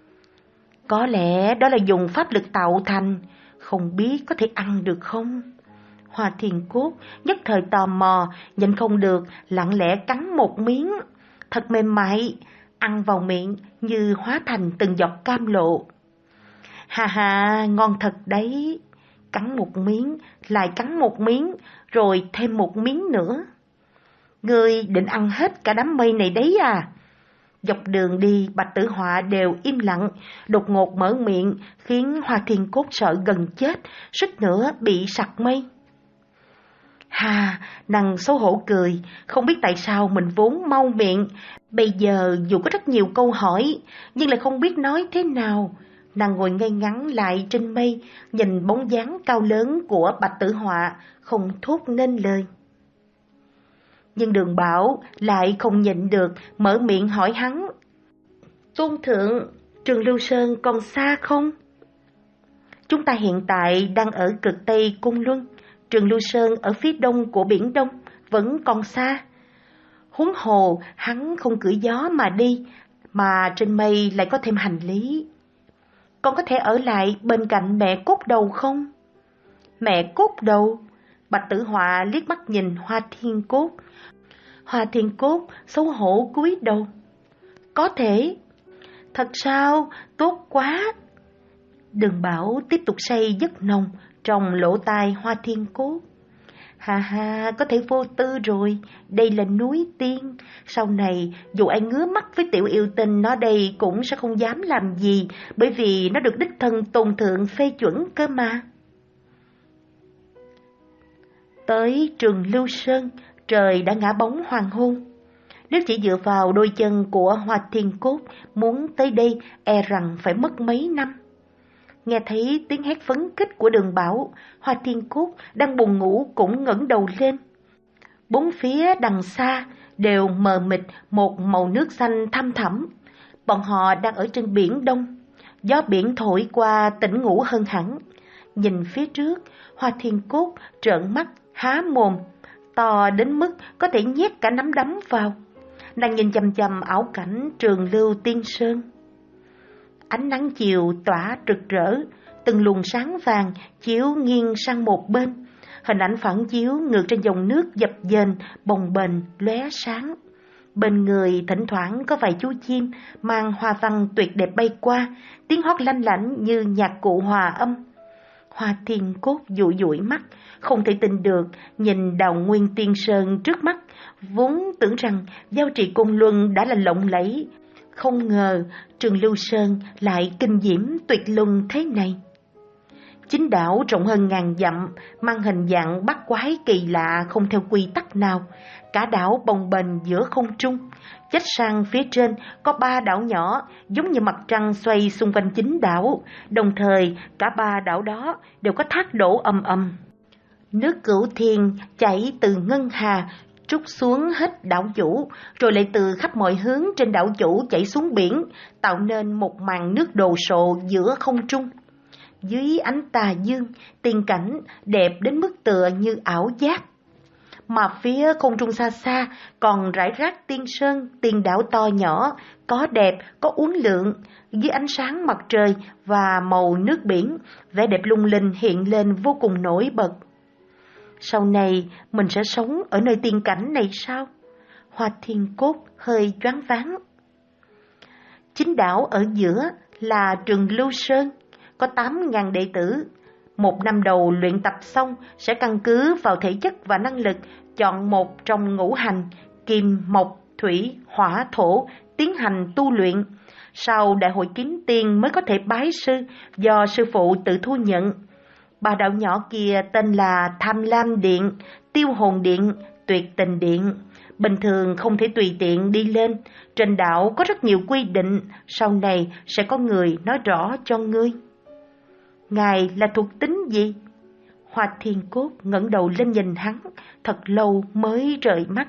Có lẽ đó là dùng pháp lực tạo thành, không biết có thể ăn được không? Hoa Thiên Cốt nhất thời tò mò, nhịn không được, lặng lẽ cắn một miếng. Thật mềm mại, ăn vào miệng như hóa thành từng giọt cam lộ. Hà hà, ngon thật đấy. Cắn một miếng, lại cắn một miếng, rồi thêm một miếng nữa. Ngươi định ăn hết cả đám mây này đấy à? Dọc đường đi, Bạch Tử Họa đều im lặng, đột ngột mở miệng, khiến Hoa Thiên Cốt sợ gần chết, suýt nữa bị sặc mây. Hà, nàng xấu hổ cười, không biết tại sao mình vốn mau miệng, bây giờ dù có rất nhiều câu hỏi, nhưng lại không biết nói thế nào. Nàng ngồi ngay ngắn lại trên mây, nhìn bóng dáng cao lớn của Bạch Tử Họa, không thốt nên lời. Nhưng Đường Bảo lại không nhịn được, mở miệng hỏi hắn. Tôn thượng, trường Lưu Sơn còn xa không? Chúng ta hiện tại đang ở cực Tây Cung Luân, trường Lưu Sơn ở phía đông của Biển Đông, vẫn còn xa. Huống hồ, hắn không cưỡi gió mà đi, mà trên mây lại có thêm hành lý. Con có thể ở lại bên cạnh mẹ cốt đầu không? Mẹ cốt đầu? Bạch Tử Họa liếc mắt nhìn Hoa Thiên Cốt. Hoa Thiên Cốt xấu hổ cúi đầu. Có thể. Thật sao? Tốt quá. Đường Bảo tiếp tục say giấc nồng trong lỗ tai Hoa Thiên Cốt. Hà hà, có thể vô tư rồi, đây là núi tiên. Sau này, dù ai ngứa mắt với tiểu yêu tinh nó đây cũng sẽ không dám làm gì, bởi vì nó được đích thân tôn thượng phê chuẩn cơ mà. Tới trường Lưu Sơn, trời đã ngã bóng hoàng hôn. Nếu chỉ dựa vào đôi chân của Hoa Thiên Cốt, muốn tới đây e rằng phải mất mấy năm. Nghe thấy tiếng hét phấn khích của Đường Bảo, Hoa Thiên Cốt đang buồn ngủ cũng ngẩng đầu lên. Bốn phía đằng xa đều mờ mịt một màu nước xanh thăm thẳm. Bọn họ đang ở trên biển Đông. Gió biển thổi qua tỉnh ngủ hơn hẳn. Nhìn phía trước, Hoa Thiên Cốt trợn mắt, há mồm, to đến mức có thể nhét cả nắm đấm vào. Nàng nhìn chằm chằm ảo cảnh trường Lưu Tiên Sơn. Ánh nắng chiều tỏa rực rỡ, từng luồng sáng vàng chiếu nghiêng sang một bên. Hình ảnh phản chiếu ngược trên dòng nước dập dềnh, bồng bềnh, lóe sáng. Bên người thỉnh thoảng có vài chú chim mang hoa văn tuyệt đẹp bay qua, tiếng hót lanh lảnh như nhạc cụ hòa âm. Hoa Thiên Cốt dụi dụi mắt, không thể tin được nhìn Đào Nguyên Tiên Sơn trước mắt, vốn tưởng rằng giao trì Côn Luân đã là lộng lẫy, không ngờ Trường Lưu Sơn lại kinh diễm tuyệt luân thế này. Chính đảo rộng hơn ngàn dặm, mang hình dạng bắt quái kỳ lạ không theo quy tắc nào. Cả đảo bồng bềnh giữa không trung, chếch sang phía trên có ba đảo nhỏ giống như mặt trăng xoay xung quanh chính đảo. Đồng thời cả ba đảo đó đều có thác đổ ầm ầm. Nước Cửu Thiên chảy từ ngân hà trút xuống hết đảo chủ, rồi lại từ khắp mọi hướng trên đảo chủ chảy xuống biển, tạo nên một màn nước đồ sộ giữa không trung. Dưới ánh tà dương, tiên cảnh đẹp đến mức tựa như ảo giác. Mà phía không trung xa xa còn rải rác tiên sơn, tiên đảo to nhỏ, có đẹp, có uốn lượn, dưới ánh sáng mặt trời và màu nước biển, vẻ đẹp lung linh hiện lên vô cùng nổi bật. Sau này mình sẽ sống ở nơi tiên cảnh này sao? Hoa Thiên Cốt hơi choáng váng. Chính đảo ở giữa là Trường Lưu Sơn, có tám nghìn đệ tử. Một năm đầu luyện tập xong sẽ căn cứ vào thể chất và năng lực chọn một trong ngũ hành kim, mộc, thủy, hỏa, thổ tiến hành tu luyện. Sau đại hội kiếm tiên mới có thể bái sư do sư phụ tự thu nhận. Ba đảo nhỏ kia tên là Tham Lam Điện, Tiêu Hồn Điện, Tuyệt Tình Điện. Bình thường không thể tùy tiện đi lên. Trên đảo có rất nhiều quy định, sau này sẽ có người nói rõ cho ngươi. Ngài là thuộc tính gì? Hoa Thiên Cốt ngẩng đầu lên nhìn hắn, thật lâu mới rời mắt.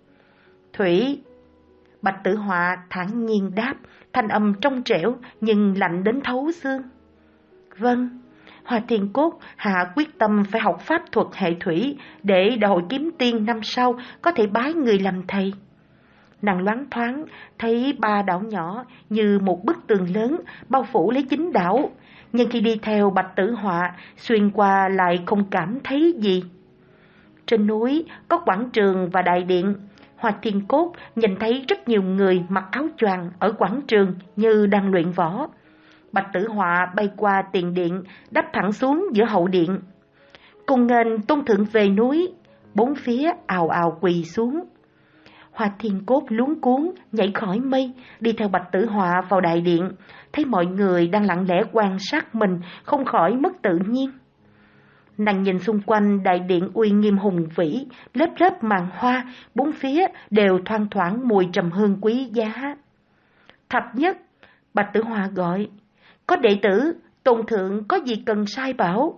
Thủy. Bạch Tử Họa thản nhiên đáp, thanh âm trong trẻo nhưng lạnh đến thấu xương. Vâng. Hoa Thiên Cốt hạ quyết tâm phải học pháp thuật hệ thủy để đại hội kiếm tiên năm sau có thể bái người làm thầy. Nàng loáng thoáng thấy ba đảo nhỏ như một bức tường lớn bao phủ lấy chính đảo, nhưng khi đi theo Bạch Tử Họa xuyên qua lại không cảm thấy gì. Trên núi có quảng trường và đại điện. Hoa Thiên Cốt nhìn thấy rất nhiều người mặc áo choàng ở quảng trường như đang luyện võ. Bạch Tử Họa bay qua tiền điện, đáp thẳng xuống giữa hậu điện. Cùng nghênh tôn thượng về núi, bốn phía ào ào quỳ xuống. Hoa Thiên Cốt luống cuống nhảy khỏi mây, đi theo Bạch Tử Họa vào đại điện, thấy mọi người đang lặng lẽ quan sát mình, không khỏi mất tự nhiên. Nàng nhìn xung quanh đại điện uy nghiêm hùng vĩ, lớp lớp màn hoa, bốn phía đều thoang thoảng mùi trầm hương quý giá. Thập Nhất, Bạch Tử Họa gọi, có đệ tử, tôn thượng có gì cần sai bảo.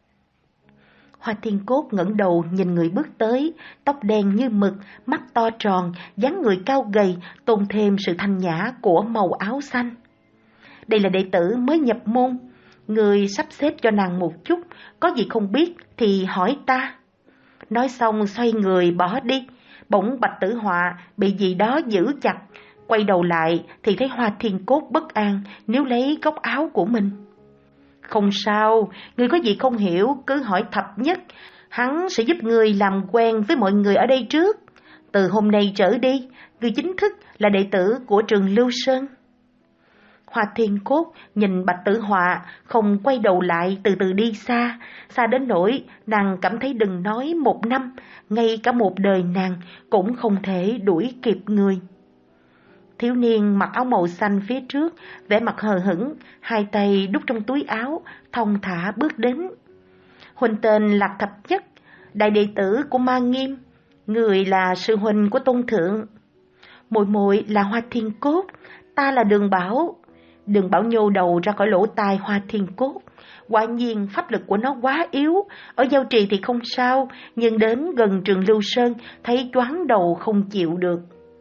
Hoa Thiên Cốt ngẩng đầu nhìn người bước tới, tóc đen như mực, mắt to tròn, dáng người cao gầy, tôn thêm sự thanh nhã của màu áo xanh. Đây là đệ tử mới nhập môn, người sắp xếp cho nàng một chút, có gì không biết thì hỏi ta. Nói xong xoay người bỏ đi, bỗng Bạch Tử Họa bị gì đó giữ chặt, quay đầu lại thì thấy Hoa Thiên Cốt bất an níu lấy góc áo của mình. Không sao, ngươi có gì không hiểu cứ hỏi Thập Nhất, hắn sẽ giúp ngươi làm quen với mọi người ở đây trước. Từ hôm nay trở đi, ngươi chính thức là đệ tử của Trường Lưu Sơn. Hoa Thiên Cốt nhìn Bạch Tử Họa, không quay đầu lại từ từ đi xa, xa đến nỗi nàng cảm thấy đừng nói một năm, ngay cả một đời nàng cũng không thể đuổi kịp người. Thiếu niên mặc áo màu xanh phía trước, vẻ mặt hờ hững, hai tay đút trong túi áo, thong thả bước đến. Huynh tên Lạc Thập Nhất, đại đệ tử của Ma Nghiêm, người là sư huynh của tôn thượng. Muội muội là Hoa Thiên Cốt, ta là Đường Bảo. Đường Bảo nhô đầu ra khỏi lỗ tai Hoa Thiên Cốt. Quả nhiên pháp lực của nó quá yếu, ở giao trì thì không sao, nhưng đến gần Trường Lưu Sơn thấy choáng đầu không chịu được.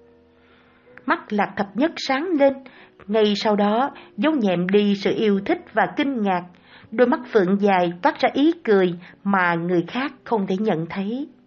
Mắt Lạc Thập Nhất sáng lên, ngay sau đó giấu nhẹm đi sự yêu thích và kinh ngạc, đôi mắt phượng dài toát ra ý cười mà người khác không thể nhận thấy.